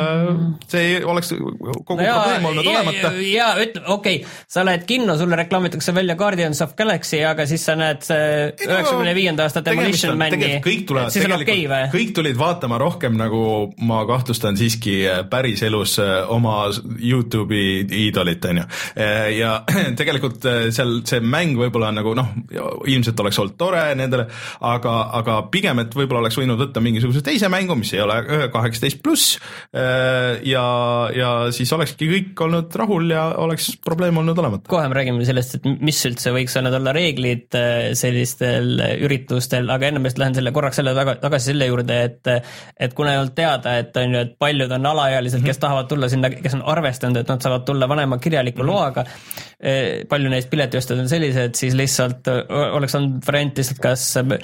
see oleks kogu no jaa, probleem olnud ja, olemata. Jaa, ütle, okei, okay, sa lähed kinno, sulle reklaamitakse välja Guardians of Galaxy, aga siis sa näed üheksakümne viienda aasta Demolition Mani, siis on okei või? Kõik tulid vaatama rohkem nagu ma kahtlustan siiski päris elus oma YouTube'i iidolit, on ju. Ja tegelikult seal see mäng võib-olla nagu noh, ilmselt oleks olnud tore nendele, aga, aga pigem, et võib-olla oleks võinud võtta mingisuguse teise mängu, mis ei ole kaheksateist pluss ja, ja siis olekski kõik olnud rahul ja oleks probleem olnud olemata. Kohe me räägime sellest, et mis üldse võiks olla olla reeglid sellistel üritustel, aga enne meist lähen selle korraks selle taga, tagasi selle juurde, et, et kuna ei olnud teada, et, on ju, et paljud on alaealised, kes tahavad tulla sinna, kes on arvestanud, et nad saavad tulla vanema kirjaliku mm-hmm. loaga, palju neist piletiostad on sellised, siis lihtsalt oleks on variant lihtsalt kas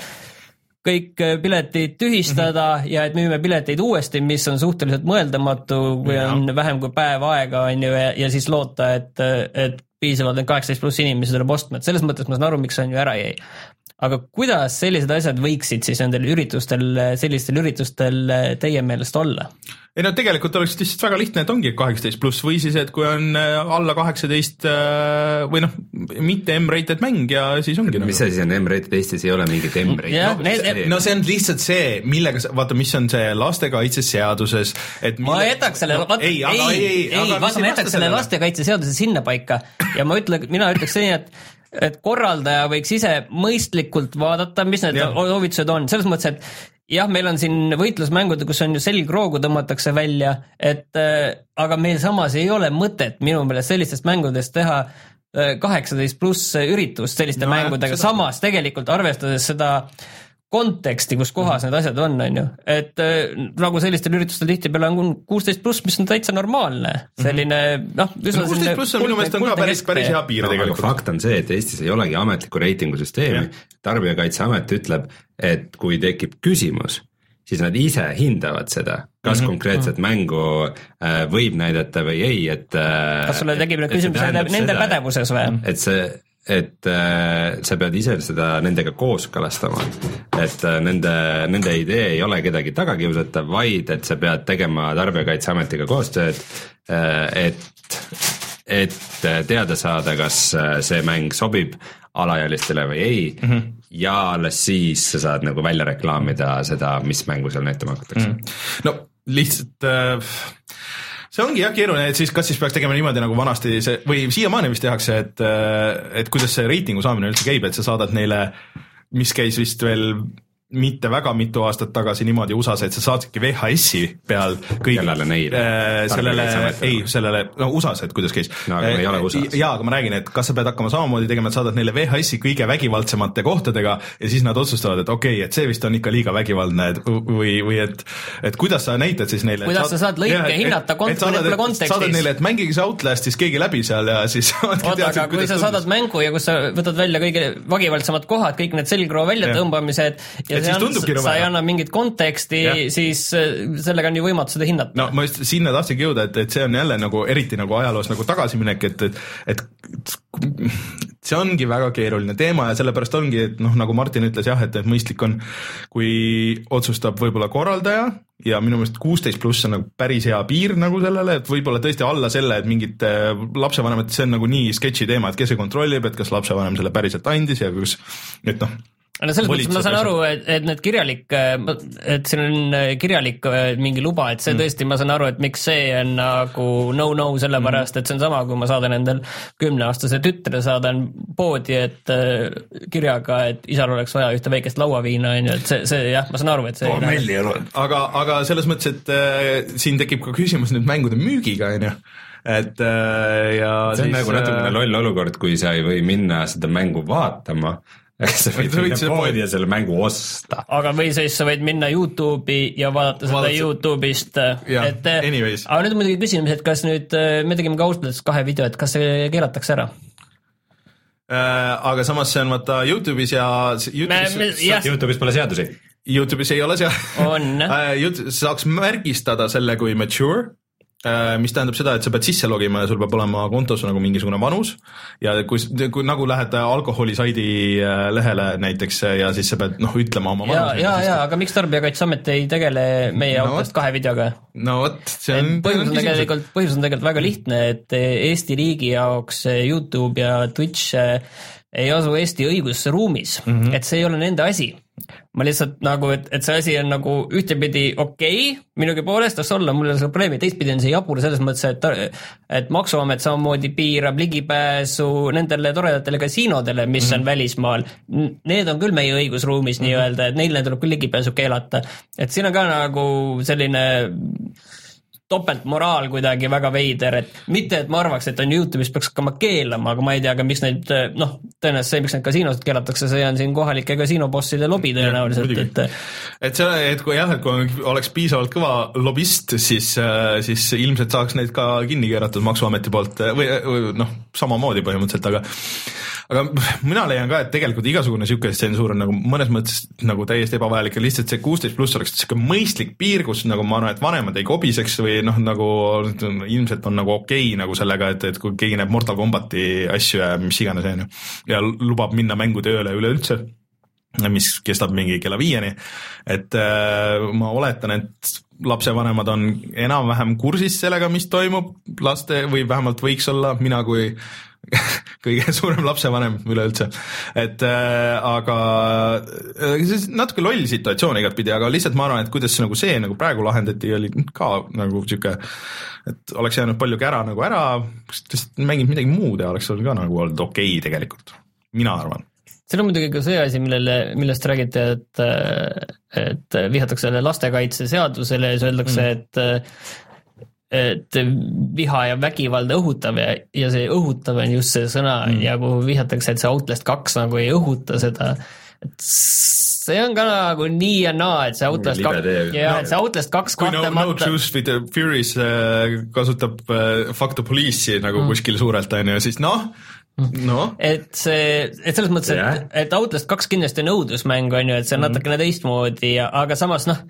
kõik piletid tühistada mm-hmm. ja et müüme pileteid uuesti, mis on suhteliselt mõeldamatu, kui ja. on vähem kui päev aega on ju, ja, ja siis loota, et, et piisavalt need kaheksateist pluss inimesi tuleb ostma, et selles mõttes ma saan aru, miks on ju ära jäi. Aga kuidas sellised asjad võiksid siis nendel üritustel, sellistel üritustel teie meelest olla? Ei no tegelikult oleks lihtsalt väga lihtne, et ongi kaheksateist pluss või siis, et kui on alla kaheksateist või noh, mitte M-rated mäng ja siis ongi mis nagu. Asi on M-rated, Eestis ei ole mingit M-rated. Ja, no, need, no see on lihtsalt see, millega, vaata, mis on see lastekaitseseaduses, et mille... ma jätaks selle, vaata, ei, ei, ei, ei, ei vaata, ma jätaks selle lastekaitseseaduse sinna paika ja ma ütlen, mina ütleks see, et et korraldaja võiks ise mõistlikult vaadata, mis need soovitused on, selles mõttes, et jah, meil on siin võitlusmängud, kus on ju selgroogu tõmmatakse välja, et äh, aga meil samas ei ole mõtet minu meelest sellistest mängudest teha äh, kaheksateist pluss üritust selliste no, mängudega, jah, samas tegelikult arvestades seda konteksti, kus kohas need asjad on, on ju. Et äh, nagu sellistel üritustel tihtipeale on kuusteist pluss, mis on täitsa normaalne. Selline, noh, kuusteist pluss on minu meelest on ka päris, päris hea piir no, tegelikult. Fakt on see, et Eestis ei olegi ametlikku reitingusüsteemi. Tarbijakaitseamet ütleb, et kui tekib küsimus, siis nad ise hindavad seda, kas mm-hmm. konkreetset mängu äh, võib näidata või ei, et äh, kas sulle tekib need küsimus nende seda, pädevuses või? Et see et äh, sa pead ise seda nendega kooskõlastama, et äh, nende, nende idee ei ole kedagi taga kiusata, vaid et sa pead tegema Tarbijakaitseametiga koostööd, äh, et, et teada saada, kas see mäng sobib alaealistele või ei mm-hmm. ja alles siis sa saad nagu välja reklaamida seda, mis mängu seal näitama hakatakse mm.. no lihtsalt äh... see ongi jah keeruline, et siis kas siis peaks tegema niimoodi nagu vanasti see, või siiamaani vist tehakse, et, et kuidas see reitingu saamine üldse käib, et sa saadad neile, mis käis vist veel mitte väga mitu aastat tagasi niimoodi U S A-s, et sa saadsidki V H S-i peal kõigile. Kellele neile? Äh, sellele, ei, sellele, no U S A-s, et kuidas käis. No aga me ei ole U S A-s. Jaa, aga ma räägin, et kas sa pead hakkama samamoodi tegema, et saadad neile V H S-i kõige vägivaldsemate kohtadega ja siis nad otsustavad, et okei okay,, et see vist on ikka liiga vägivaldne et, või, või et, et kuidas sa näitad siis neile. Kuidas saad, sa saad lõike ja, hinnata kont- saadad, kontekstis. Saadad neile, et mängige see Outlast siis keegi läbi seal ja siis oota, aga kui sa saadad mängu ja kus sa võtad välja kõige vägivaldsemad kohad, kõik need selgroo välja tõmbamised ja see ei anna mingit konteksti, ja. Siis sellega on ju võimatu seda hinnata. No ma just sinna tahtsingi jõuda, et, et see on jälle nagu eriti nagu ajaloos nagu tagasiminek, et, et, et see ongi väga keeruline teema ja sellepärast ongi, et noh, nagu Martin ütles jah, et, et mõistlik on, kui otsustab võib-olla korraldaja ja minu meelest kuusteist pluss on nagu päris hea piir nagu sellele, et võib-olla tõesti alla selle, et mingid lapsevanemad, see on nagu nii sketši teema, et kes see kontrollib, et kas lapsevanem selle päriselt andis ja kus, et noh, no selles mõttes ma saan aru, et, et need kirjalik, et siin on kirjalik mingi luba, et see mm. tõesti, ma saan aru, et miks see on nagu no-no sellepärast, et see on sama, kui ma saadan endal kümneaastase tütre, saadan poodi, et kirjaga, et isal oleks vaja ühte väikest lauaviina, on ju, et see, see jah, ma saan aru, et see oh, melli, aga, aga selles mõttes, et äh, siin tekib ka küsimus nüüd mängude müügiga, on ju. Et, äh, ja see on siis, nagu natukene loll olukord, kui sa ei või minna seda mängu vaatama, sa võid minna poodi ja selle mängu osta. Aga või siis sa võid minna YouTube'i ja vaadata seda Vaadata... YouTube'ist. Ja, et, anyways. Aga nüüd on muidugi küsimus, et kas nüüd, me tegime ka ausalt kahe video, et kas see keelatakse ära? Äh, aga samas see on vaata YouTube'is ja YouTube'is, me, me, YouTube'is pole seadusi. YouTube'is ei ole seal. On. Saaks märgistada selle kui mature, mis tähendab seda, et sa pead sisse logima ja sul peab olema kontos nagu mingisugune vanus ja kui, kui nagu lähed alkoholisaidi lehele näiteks ja siis sa pead noh, ütlema oma vanuse. Ja, ja, ja, aga miks Tarbijakaitseamet ei tegele meie no, autost kahe videoga? No vot, see on põhjus on tegelikult, põhjus on tegelikult väga lihtne, et Eesti riigi jaoks YouTube ja Twitch ei asu Eesti õigusruumis, mm-hmm. et see ei ole nende asi. Ma lihtsalt nagu, et, et see asi on nagu ühtepidi okei, okay, minugi poolest tas olla, mul on see probleemi, teistpidi on see jabur selles mõttes, et, et Maksuamet samamoodi piirab ligipääsu nendele toredatele kasiinodele, mis mm-hmm. on välismaal. Need on küll meie õigusruumis mm-hmm. nii-öelda, et neile tuleb küll ligipääsu keelata. Et siin on ka nagu selline topeltmoraal kuidagi väga veider, et mitte, et ma arvaks, et on YouTube'is peaks hakkama keelama, aga ma ei tea, aga miks neid, noh, tõenäoliselt see, miks need kasiinosid keelatakse, see on siin kohalike kasiinobosside lobi tõenäoliselt, et et see, et kui jah, et kui oleks piisavalt kõva lobist, siis, siis ilmselt saaks neid ka kinni keeratud Maksuameti poolt või, või noh, samamoodi põhimõtteliselt, aga aga mina leian ka, et tegelikult igasugune niisugune tsensuur on nagu mõnes mõttes nagu täiesti ebavajalik ja lihtsalt see kuusteist pluss oleks niisugune mõistlik piir, kus nagu ma arvan, et vanemad ei kobiseks või noh, nagu ilmselt on nagu okei okay, nagu sellega, et, et kui keegi näeb Mortal Combati asju ja mis iganes on ja lubab minna mängutööle üleüldse, mis kestab mingi kella viieni, et äh, ma oletan, et lapsevanemad on enam-vähem kursis sellega, mis toimub laste või vähemalt võiks olla mina kui kõige suurem lapsevanem üleüldse, et äh, aga äh, see on natuke loll situatsioon igatpidi, aga lihtsalt ma arvan, et kuidas nagu see nagu praegu lahendati, oli ka nagu siuke, et oleks jäänud palju kära nagu ära, sest mängid midagi muud ja oleks olnud ka nagu olnud okei okay, tegelikult, mina arvan. See on muidugi ka see asi, millele, millest räägite, et, et vihatakse lastekaitse seadusele ja siis öeldakse, mm. et et viha ja vägivalda õhutav ja, ja see õhutav on just see sõna mm. ja kui vihatakse, et see Outlast kaks nagu ei õhuta seda, et see on ka nagu nii ja naa, et see Outlast kaks, ja et see Outlast kaks kahtlemata no, no Truth with the Furies äh, kasutab äh, Fuck the Police'i nagu mm. kuskil suurelt on ju, siis noh no. et see, et selles mõttes, et, et Outlast kaks kindlasti on õudusmäng on ju, et see on natukene teistmoodi, aga samas noh,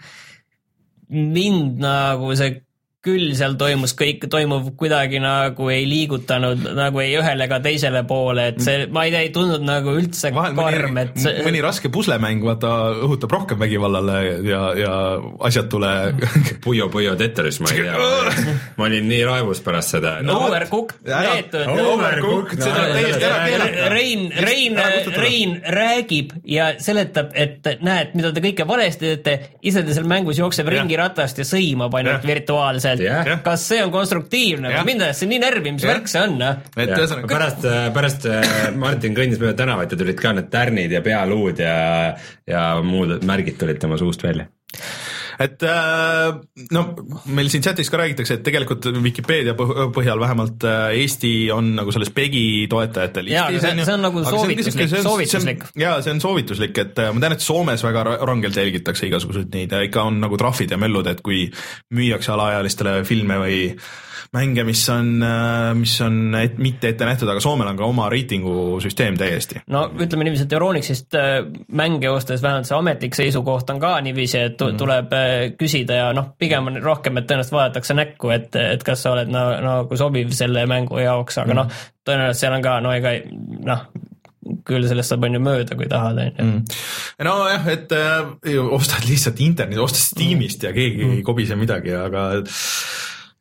mind nagu see küll seal toimus kõik, toimuv kuidagi nagu ei liigutanud nagu ei ühele ega teisele poole, et see, ma ei tea, ei tundnud nagu üldse vahel karm, mõni, et see... mõni raske puslemäng, vaata, õhutab rohkem vägivallale ja, ja asjatule Puyo Puyo Tetris, ma ei tea, ma olin nii raevus pärast seda no, Overcooked, neetud Overcooked, seda täiesti ära keelata Rein, Rein, Rein räägib ja seletab, et näed, mida te kõike valesti teete, ise te seal mängus jookseb ringi ratast ja sõimab ainult virtuaalselt. Yeah. Kas see on konstruktiivne? Yeah. Mind see nii närvi, mis yeah. värk see on? Yeah. Pärast, pärast Martin kõndis mööda tänavat ja tulid ka need tärnid ja pealuud ja, ja muud märgid tulid tema suust välja. Et no meil siin chatis ka räägitakse, et tegelikult Wikipedia põhjal vähemalt Eesti on nagu selles P E G I toetajate listis. Jaa, see, see on nagu soovituslik, soovituslik. Jaa, see on soovituslik, et ma tean, et Soomes väga rangelt jälgitakse igasuguseid neid ja ikka on nagu trahvid ja mellud, et kui müüakse alaealistele filme või mänge, mis on, mis on et, mitte ette nähtud, aga Soomel on ka oma reitingusüsteem täiesti. No ütleme niiviisi, et Euronixist mänge ostes vähemalt see ametlik seisukoht on ka niiviisi, et tuleb mm. küsida ja noh, pigem on rohkem, et tõenäoliselt vaadatakse näkku, et, et kas sa oled nagu no, sobiv selle mängu jaoks, aga mm. noh, tõenäoliselt seal on ka, no ega noh, küll sellest saab on ju mööda, kui tahad. Mm. No jah, et äh, ostad lihtsalt internet, ostad Steamist mm. ja keegi mm. ei kobise midagi, aga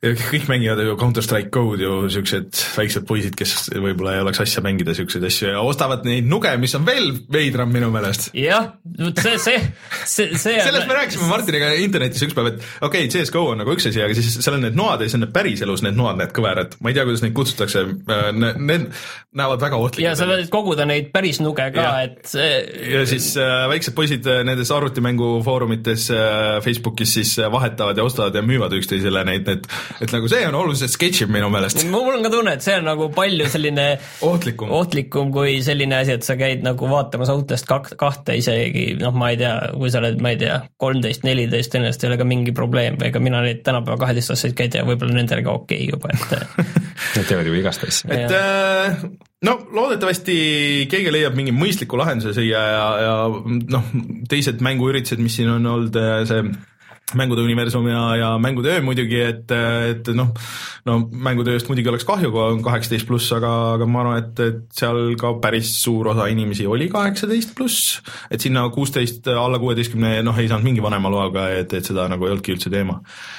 kõik mängivad ju Counter-Strike Code ju siuksed väiksed poisid, kes võib-olla ei oleks asja mängida siukseid asju ja ostavad neid nuge, mis on veel veidram minu meelest. jah, see, see, see, see sellest me rääkisime Martiniga internetis üks päev, et okei okay,, C S G O on nagu üks asi, aga siis seal on need noad ja siis on need päriselus need noad, need kõverad. Ma ei tea, kuidas neid kutsutakse, need näevad väga ohtlikud. ja sa võid koguda neid päris nuge ka, ja. et see... ja siis äh, väiksed poisid nendes arvutimängu foorumites äh, Facebookis siis vahetavad ja ostavad ja müüvad üksteisele neid, need et nagu see on oluliselt sketšib minu meelest. Mul on ka tunne, et see on nagu palju selline ohtlikum. ohtlikum kui selline asi, et sa käid nagu vaatamas autost kahte isegi, noh, ma ei tea, kui sa oled, ma ei tea, kolmteist, neliteist, ennast ei ole ka mingi probleem, ega mina neid tänapäeva kaheteist-aastaseid käid ja võib-olla nendele ka okei okay juba, et Need teevad ju igast asja. Et äh, no loodetavasti keegi leiab mingi mõistliku lahenduse siia ja, ja noh, teised mänguüritused, mis siin on olnud, see mängude universum ja, ja mängude öö muidugi, et, et noh, no mängude ööst muidugi oleks kahju, kui on kaheksateist pluss, aga, aga ma arvan, et, et seal ka päris suur osa inimesi oli kaheksateist pluss, et sinna kuusteist alla kuueteistkümne, noh, ei saanud mingi vanema loaga, et, et seda nagu ei olnudki üldse teema.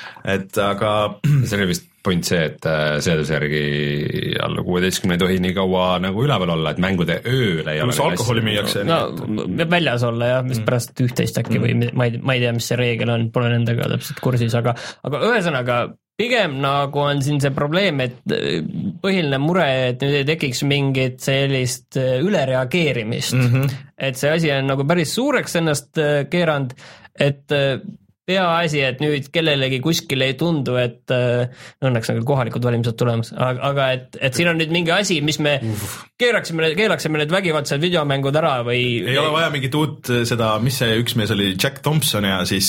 Et aga see oli vist point see, et seaduse järgi alla kuueteistkümne ei tohi nii kaua nagu üleval olla, et mängude ööl ei ole alkoholi müüakse. No peab väljas olla jah, mis pärast üht-teist äkki mm. või ma ei, ma ei tea, mis see reegel on, pole nendega täpselt kursis, aga, aga ühesõnaga pigem nagu on siin see probleem, et põhiline mure, et nüüd ei tekiks mingit sellist ülereageerimist, mm -hmm. et see asi on nagu päris suureks ennast keeranud, et peaasi, et nüüd kellelegi kuskil ei tundu, et õnneks on kohalikud valimised tulemas, aga, aga et, et siin on nüüd mingi asi, mis me keeraksime, keelaksime need vägivaldsed videomängud ära või... Ei ole vaja mingit uut seda, mis see üks mees oli, Jack Thompson ja siis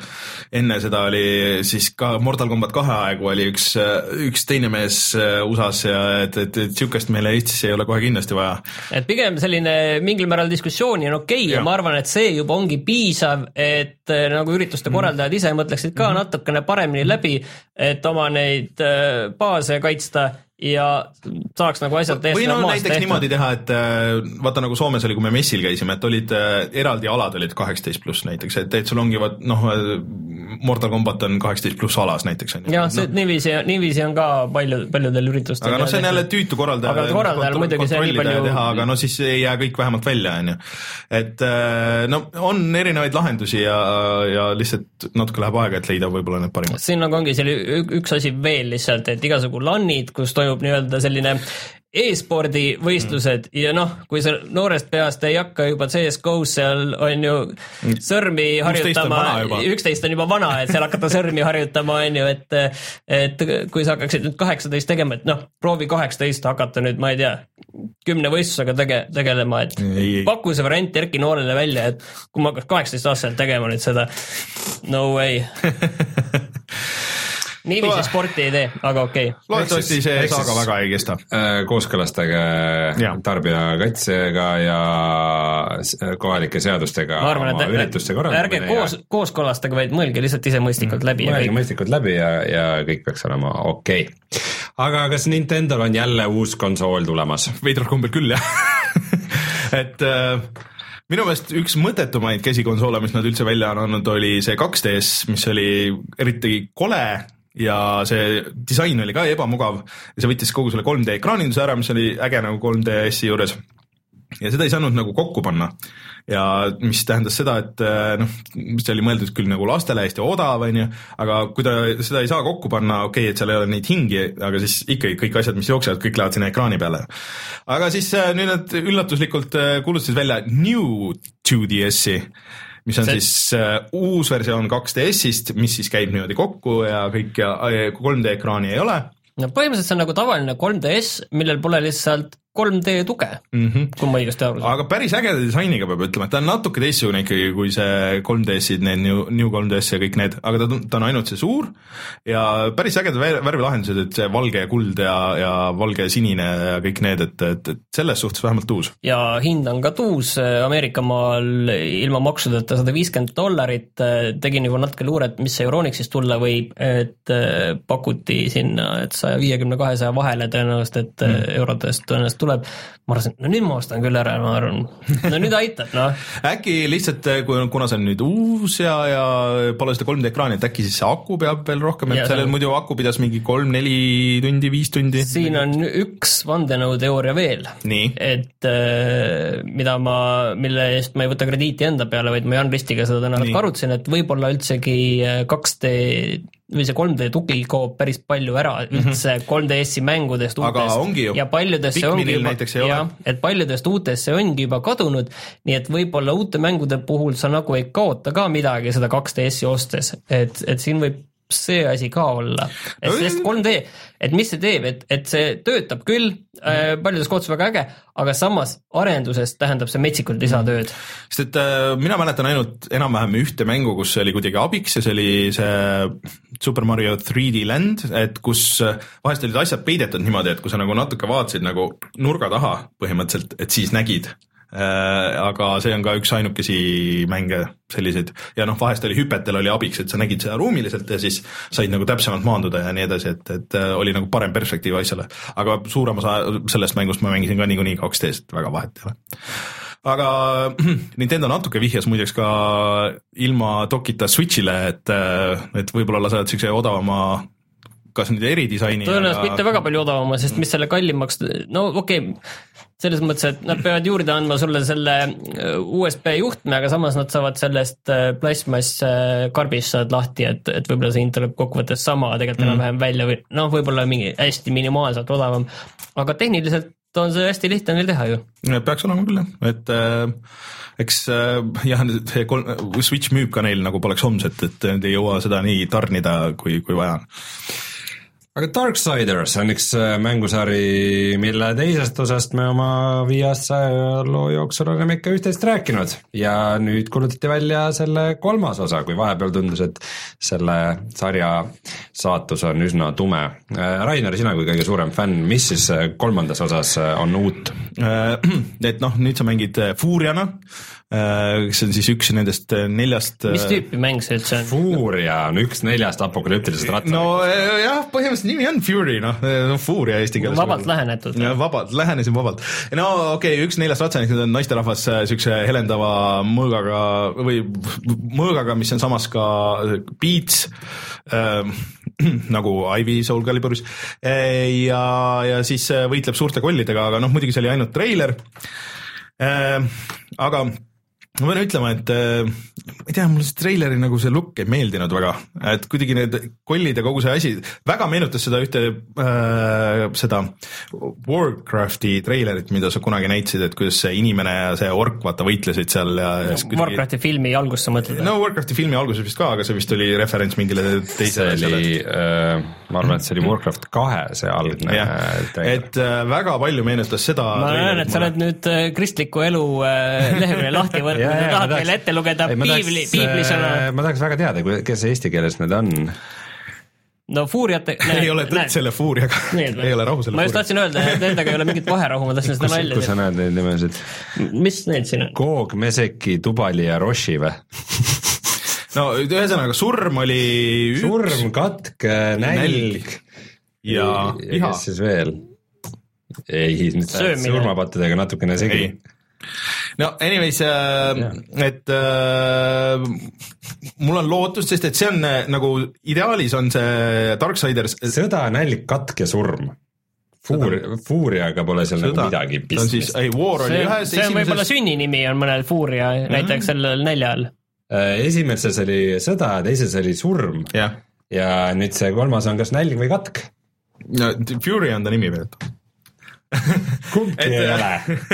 enne seda oli siis ka Mortal Kombat kahe aegu oli üks, üks teine mees U S A-s ja et, et, et siukest meile Eestis ei ole kohe kindlasti vaja. Et pigem selline mingil määral diskussiooni on okei okay, ja ma arvan, et see juba ongi piisav, et nagu ürituste korraldajad mm. ise mõtleksid ka mm-hmm. natukene paremini läbi, et oma neid baase kaitsta ja saaks nagu asjad täiesti või no näiteks tehtud. Niimoodi teha, et vaata nagu Soomes oli, kui me messil käisime, et olid eraldi alad olid kaheksateist pluss näiteks, et, et sul ongi vaat, noh, Mortal Kombat on kaheksateist pluss alas näiteks. jah, see no. niiviisi, niiviisi on ka palju, paljudel üritustel. aga noh, see on jälle tüütu korraldajal. aga korraldajal muidugi see nii palju... teha, aga no siis ei jää kõik vähemalt välja, on ju. Et no on erinevaid lahendusi ja, ja lihtsalt natuke läheb aega, et leida võib-olla need parimad. siin nagu ongi selle üks asi veel lihtsalt, et igasugu lannid, kus toimub nii-öelda selline e-spordi võistlused mm. ja noh, kui sa noorest peast ei hakka juba C S G O-s seal on ju sõrmi harjutama, üksteist on juba vana, et seal hakata sõrmi harjutama, on ju, et et kui sa hakkaksid nüüd kaheksateist tegema, et noh, proovi kaheksateist hakata nüüd, ma ei tea, kümne võistlusega tege, tegelema, et ei, ei. paku see variant Erki noorele välja, et kui ma hakkaks kaheksateist aastaselt tegema nüüd seda, no way niiviisi sporti ei tee, aga okei okay.. loodetavasti see saaga väga ei kesta. Kooskõlastage tarbijakaitsega ja kohalike seadustega ma arvan, oma ürituste korraldamine. Ärge koos, ja... kooskõlastage, vaid mõelge lihtsalt ise mõistlikult läbi. Mõelge mõistlikult läbi ja, ja kõik peaks olema okei okay.. aga kas Nintendol on jälle uus konsool tulemas? Veidral kombel küll, jah. et... Uh... minu meelest üks mõttetumaid käsikonsoole, mis nad üldse välja on andnud, oli see kaks D S, mis oli eriti kole ja see disain oli ka ebamugav ja see võttis kogu selle kolm D ekraaninduse ära, mis oli äge nagu kolm D S-i juures ja seda ei saanud nagu kokku panna ja mis tähendas seda, et noh, see oli mõeldud küll nagu lastele hästi odav, on ju, aga kui ta seda ei saa kokku panna, okei okay,, et seal ei ole neid hingi, aga siis ikkagi kõik asjad, mis jooksevad, kõik lähevad sinna ekraani peale. Aga siis nüüd nad üllatuslikult kuulutasid välja New two D S-i, mis on see... siis uh, uus versioon kaks D S-ist, mis siis käib niimoodi kokku ja kõik ja kolm D ekraani ei ole. No põhimõtteliselt see on nagu tavaline kolm D S, millel pole lihtsalt kolm D tuge, mm-hmm. kui ma õigesti aru saan. Aga päris ägeda disainiga peab ütlema, et ta on natuke teistsugune ikkagi kui see kolm D S-id, need New, New kolm D S ja kõik need, aga ta, ta on ainult see suur ja päris ägeda värvilahendused, et see valge ja kuld ja, ja valge sinine ja kõik need, et, et, et selles suhtes vähemalt uus. Ja hind on ka tuus, Ameerika maal ilma maksudeta sada viiskümmend dollarit, tegi nagu natuke luuret, mis see Euronixist tulla võib, et pakuti sinna, et saja viiekümne kahesaja vahele tõenäoliselt, et mm. eurodest tõenäoliselt tuleb, ma arvasin, no nüüd ma ostan küll ära, ma arvan, no nüüd aitab, noh. äkki lihtsalt, kuna see on nüüd uus ja, ja pole seda kolm D ekraani, et äkki siis see aku peab veel rohkem, et ja, sellel on... muidu aku pidas mingi kolm-neli tundi, viis tundi. Siin on üks vandenõuteooria veel, et äh, mida ma, mille eest ma ei võta krediiti enda peale, vaid ma Jan Ristiga seda tõenäoliselt arutasin, et võib-olla üldsegi kaks D või see kolm D tugi koob päris palju ära üldse kolm D S-i mängudest uutest ja paljudesse ongi juba, ja, et paljudest uutest see ongi juba kadunud, nii et võib-olla uute mängude puhul sa nagu ei kaota ka midagi seda kaks D S-i ostes, et, et siin võib see asi ka olla, et sest kolm D, et mis see teeb, et, et see töötab küll, äh, paljudes kohtus väga äge, aga samas arenduses tähendab see metsikult lisatööd. Sest et äh, mina mäletan ainult enam-vähem ühte mängu, kus see oli kuidagi abiks ja see oli see Super Mario three D Land, et kus vahest olid asjad peidetud niimoodi, et kui sa nagu natuke vaatasid nagu nurga taha põhimõtteliselt, et siis nägid. Äh, aga see on ka üks ainukesi mänge selliseid ja noh, vahest oli hüpetel oli abiks, et sa nägid seda ruumiliselt ja siis said nagu täpsemalt maanduda ja nii edasi, et, et oli nagu parem perspektiiv asjale, aga suurem osa sellest mängust ma mängisin ka niikuinii kaks D-s, et väga vahet ei ole. Aga Nintendo natuke vihjas muideks ka ilma dokita Switchile, et, et võib-olla lasevad siukse odavama kas nüüd eridisaini tõenäoliselt aga... mitte väga palju odavama, sest mis selle kallimaks, no okei okay, selles mõttes, et nad peavad juurde andma sulle selle U S B juhtme, aga samas nad saavad sellest plasmass karbist saad lahti, et, et võib-olla see hind tuleb kokkuvõttes sama, tegelikult mm. enam-vähem välja või noh, võib-olla mingi hästi minimaalselt odavam, aga tehniliselt on see hästi lihtne neil teha ju. Peaks olema küll, et äh, eks äh, jah, see kol- Switch müüb ka neil nagu poleks homset, et nad ei jõua seda nii tarnida, kui, kui vaja on. Aga Darksiders on üks mängusari, mille teisest osast me oma viieaastase loo jooksul oleme ikka üht-teist rääkinud ja nüüd kuulutati välja selle kolmas osa, kui vahepeal tundus, et selle sarja saatus on üsna tume. Rainer, sina kui kõige suurem fänn, mis siis kolmandas osas on uut? Et noh, nüüd sa mängid Furiana, kes on siis üks nendest neljast mis tüüpi mäng see üldse on? Furia on üks neljast apokalüptilisest ratsa. No jah, põhimõtteliselt nimi on Fury, noh, no Furia eesti keeles. Vabalt lähenetud. Vabalt, lähenesin vabalt. No okei, okay, üks neljast ratsa, need on naisterahvas sükse helendava mõõgaga või mõõgaga, mis on samas ka Beats, äh, nagu Ivy Soul Caliburis ja, ja siis võitleb suurte kollidega, aga noh, muidugi see oli ainult treiler, äh, aga ma pean ütlema, et ma ei tea, mulle see treileri nagu see look ei meeldinud väga, et kuidagi need kollid ja kogu see asi väga meenutas seda ühte äh, seda Warcrafti treilerit, mida sa kunagi näitasid, et kuidas see inimene ja see ork vaata võitlesid seal ja no, kuidagi... Warcrafti filmi algus sa mõtled? No Warcrafti filmi alguses vist ka, aga see vist oli referents mingile teise asjale. Äh, ma arvan, et see oli Warcraft kahe see algne treiler. Et äh, väga palju meenutas seda ma näen, et sa oled nüüd äh, kristliku elu äh, lehekülje lahti võtnud. Ja, ja, tahad meile ette lugeda piibli, piiblisõna. Ma tahaks väga teada, kes eesti keeles need on. No Fuuriate... ei ole tõtt selle Fuuriaga. Ei ole rahu selle ma just tahtsin öelda, et nendega ei ole mingit vaherahu, ma tahtsin seda nalja. Kus sa näed neid nimesid? Mis need siin on? Koog, Meseki, Tubali ja Roshi või? No ühesõnaga, surm oli üks... Surm, katk, nälg ja iha. Kes siis veel? Ei, nüüd surmapattedega natukene segi. No anyways, äh, et äh, mul on lootust, sest et see on äh, nagu ideaalis on see Darksiders sõda, nälg, katk ja surm. Fuur, Fuuriaga pole seal sõda. Nagu midagi pistmist. Siis, ei, War oli see, ühes see on võib-olla sünninimi on mõnel Fuuria mm-hmm. näiteks sellel neljal. Esimeses oli sõda, teises oli surm ja, ja nüüd see kolmas on kas nälg või katk. No, Fury on ta nimi veel. Kumbki ei ole.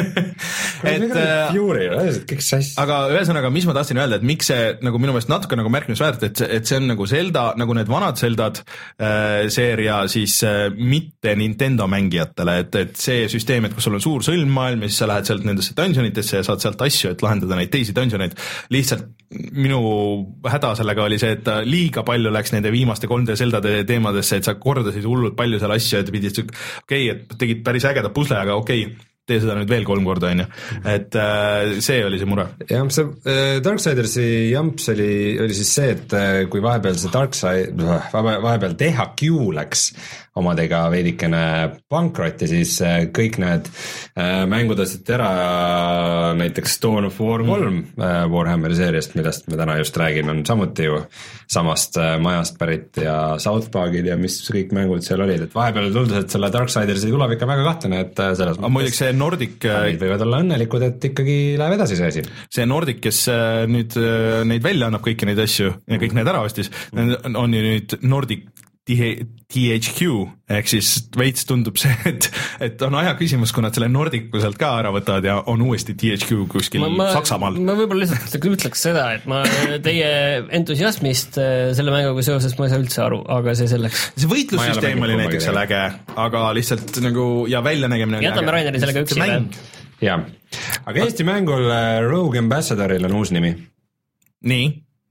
et Fury, kõik sassi. Aga ühesõnaga, mis ma tahtsin öelda, et miks see nagu minu meelest natuke nagu märkimisväärt, et see, et see on nagu Zelda, nagu need vanad Zeldad äh, seeria, siis äh, mitte Nintendo mängijatele, et, et see süsteem, et kus sul on suur sõlmmaailm ja siis sa lähed sealt nendesse dungeonitesse ja saad sealt asju, et lahendada neid teisi dungeoneid, lihtsalt minu häda sellega oli see, et liiga palju läks nende viimaste kolm D Zeldade teemadesse, et sa kordasid hullult palju seal asju, et pidid okei, okay, et tegid päris ägeda pusle, aga okei okay, tee seda nüüd veel kolm korda, on ju. Et äh, see oli see mure. jah, see äh, Darksidersi jamps oli, oli siis see, et äh, kui vahepeal see Darkside, vahepeal T H Q läks omadega veidikene pankrotti, siis kõik need mängud tõsteti ära, näiteks Dawn of War kolm mm. Warhammeri seeriast, millest me täna just räägime, on samuti ju samast majast pärit ja South Parkid ja mis kõik mängud seal olid, et vahepeal tundus, et selle Darksidersi tuleb ikka väga kahtlane, et selles aga muidugi see Nordic võivad olla õnnelikud, et ikkagi läheb edasi see asi. See Nordic, kes nüüd neid välja annab kõiki neid asju ja kõik need ära ostis, on ju nüüd Nordic T H Q, ehk siis veits tundub see, et, et on aja küsimus, kui nad selle Nordicu sealt ka ära võtavad ja on uuesti T H Q kuskil ma, ma, Saksamaal. Ma võib-olla lihtsalt ütleks seda, et ma teie entusiasmist selle mänguga seoses ma ei saa üldse aru, aga see selleks. See võitlussüsteem oli näiteks seal äge, aga lihtsalt nagu ja väljanägemine oli jätame äge. Raineri sellega üksi veel. Jah, aga Eesti mängul Rogue Ambassadoril on uus nimi. Nii?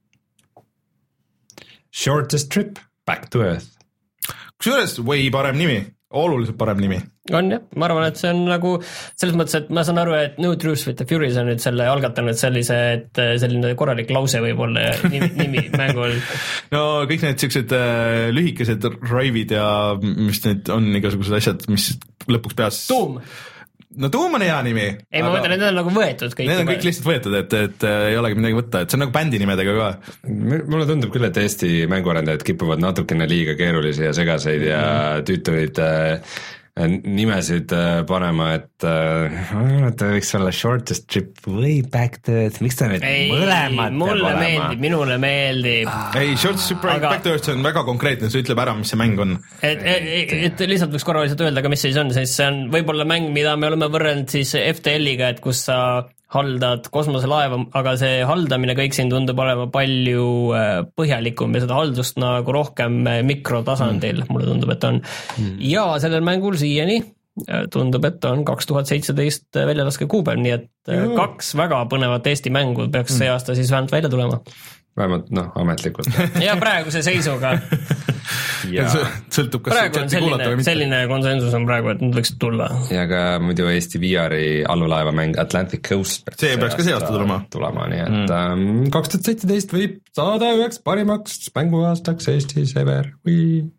Shortest Trip. Back to Earth. Kusjuures way parem nimi, oluliselt parem nimi. On jah, ma arvan, et see on nagu selles mõttes, et ma saan aru, et No Truth with the Furies on nüüd selle algatanud sellise, et selline korralik lause võib olla nimi, nimi mängul. No kõik need siuksed äh, lühikesed raivid ja mis need on igasugused asjad, mis lõpuks peas... Doom! No Doom on hea nimi. Ei, ma mõtlen, need on nagu võetud kõik. Need on kõik lihtsalt võetud, et, et ei olegi midagi võtta, et see on nagu bändi nimedega ka. Mulle tundub küll, et Eesti mänguarendajad kipuvad natukene liiga keerulisi ja segaseid ja tüütuid äh, nimesid äh, panema, et äh, võiks olla Shortest Trip way back to Earth, miks ta nüüd ei, mõlemad mulle meeldib, minule meeldib. Ei, Shortest Trip aga... back to Earth on väga konkreetne, see ütleb ära, mis see mäng on. Et, et, et lihtsalt võiks korra lihtsalt öelda, aga mis siis on, siis see on võib-olla mäng, mida me oleme võrrelnud siis F T L-iga, et kus sa haldad kosmoselaeva, aga see haldamine kõik siin tundub olema palju põhjalikum ja seda haldust nagu rohkem mikrotasandil, mulle tundub, et on. Ja sellel mängul siiani tundub, et on kaks tuhat seitseteist väljalaske kuupäev, nii et kaks väga põnevat Eesti mängu peaks see aasta siis vähemalt välja tulema. Vähemalt, noh, ametlikult. Ja praeguse seisuga. Ja sõltub, kas praegu on selline, selline konsensus on praegu, et nüüd võiks tulla. Ja ka muidu Eesti V R-i allulaeva mäng Atlantic Coast peaks see peaks ka see aasta tulema. tulema, nii et mm. kaks tuhat seitseteist võib saada üheks parimaks mänguaastaks Eestis ever või...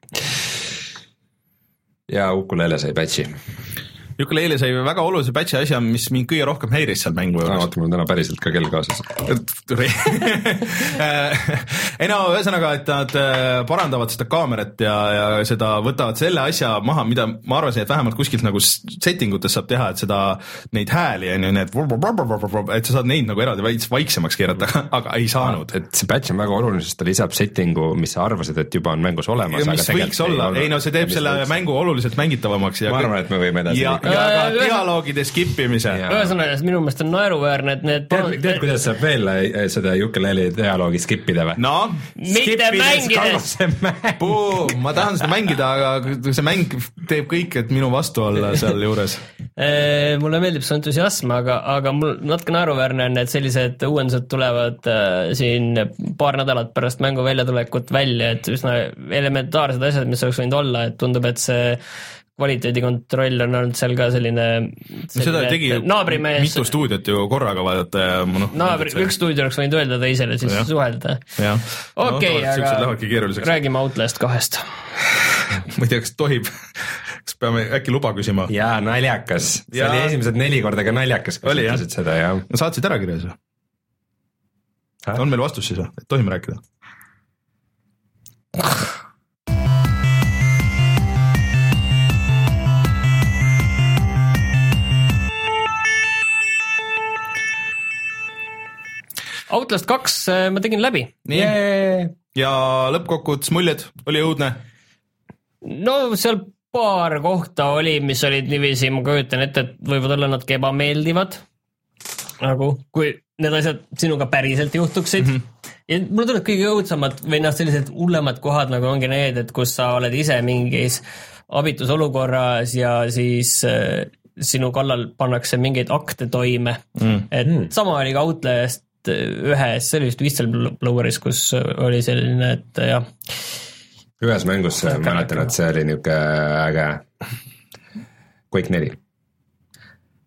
Ja Ukulele sai patchi. Ukulele sai väga olulise patchi asja, mis mind kõige rohkem häiris seal mängu juures. Vaata, mul on täna päriselt ka kell kaasas. ei no, ühesõnaga, et nad parandavad seda kaamerat ja, ja seda võtavad selle asja maha, mida ma arvasin, et vähemalt kuskilt nagu settingutes saab teha, et seda neid hääli on ju need, et sa saad neid nagu eraldi vaiksemaks keerata, aga ei saanud. Et see patch on väga oluline, sest ta lisab settingu, mis sa arvasid, et juba on mängus olemas. Ja mis võiks olla, ei no see teeb selle mängu oluliselt mängitavamaks. Ma arvan, et me võime edasi ja, ja ka dialoogide skippimise. Ühesõnaga, minu meelest on naeruväärne, et need... Tead, tead, kuidas saab veel seda Ukulele dialoogi skippida või? No, mitte mängides! Puu, ma tahan seda mängida, aga see mäng teeb kõik, et minu vastu olla seal juures. Mulle meeldib see entusiasm, aga, aga mul natuke naeruväärne on, et sellised uuendused tulevad äh, siin paar nädalat pärast mängu väljatulekut välja, et üsna elementaarsed asjad, mis oleks võinud olla, et tundub, et see kvaliteedikontroll on olnud seal ka selline, selline seda tegi naabrimees, mitu stuudiot ju korraga vaadata ja no, naabri, üks stuudio oleks võinud öelda teisele siis ja. Suhelda. Okei, aga räägime Outlast kahest. Ma ei tea, kas tohib, kas peame äkki luba küsima? Jaa, naljakas. See ja. Oli esimesed neli korda ka naljakas, kui sa ütlesid seda. Ja. Saatsid ära kirjas või? On meil vastus siis või? Tohime rääkida? Outlast kaks ma tegin läbi. Yeah. Ja lõppkokkuvõttes muljed, oli õudne? No seal paar kohta oli, mis olid niiviisi, ma kujutan ette, et võivad olla nad ebameeldivad, nagu kui need asjad sinuga päriselt juhtuksid. Mm-hmm. Ja mulle tuleb kõige õudsamad või noh, sellised hullemad kohad nagu ongi need, et kus sa oled ise mingis abitus olukorras ja siis äh, sinu kallal pannakse mingeid akte toime. Mm. Et mm. sama oli ka Outlast ühes, see oli vist Whistlebloweris, kus oli selline, et jah. Ühes mängus mäletan, et see oli niuke äge Quake neli.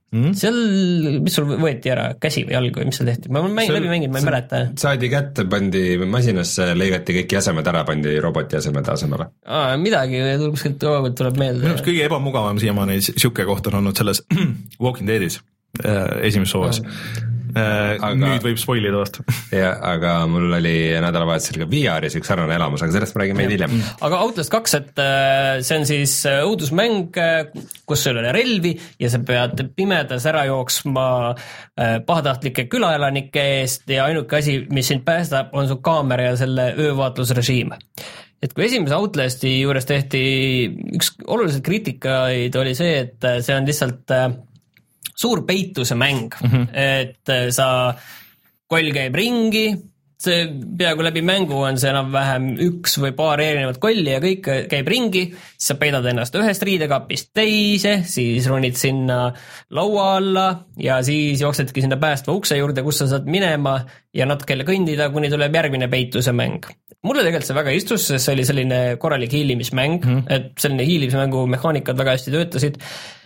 Mm. seal, mis sul võeti ära, käsi või jalg või mis seal tehti, ma mängin läbi mängin, ma ei mäleta. saadi kätte, pandi masinasse, lõigati kõik jäsemed ära, pandi roboti jäsemed asemele. Aa, midagi kuskilt tuleb meelde. minu arust kõige ebamugavam siiamaani siuke koht on olnud selles Walking Deadis esimeses hooajas. Aga, nüüd võib spoilida vastu. jah, aga mul oli nädalavahetusel ka V R-is üks sarnane elamus, aga sellest me räägime hiljem. Aga Outlast kaks, et see on siis õudusmäng, kus sul on relvi ja sa pead pimedas ära jooksma pahatahtlike külaelanike eest ja ainuke asi, mis sind päästab, on su kaamera ja selle öövaatlusrežiim. Et kui esimese Outlasti juures tehti üks oluliselt kriitikaid oli see, et see on lihtsalt suur peituse mäng, mm-hmm. et sa, koll käib ringi, see peaaegu läbi mängu on see enam-vähem üks või paar erinevat kolli ja kõik käib ringi, siis sa peidad ennast ühest riidekapist teise, siis ronid sinna laua alla ja siis jooksedki sinna päästva ukse juurde, kus sa saad minema ja natukene kõndida, kuni tuleb järgmine peituse mäng. Mulle tegelikult see väga istus, sest see oli selline korralik hiilimismäng, mm-hmm. et selline hiilimismängu mehaanikad väga hästi töötasid,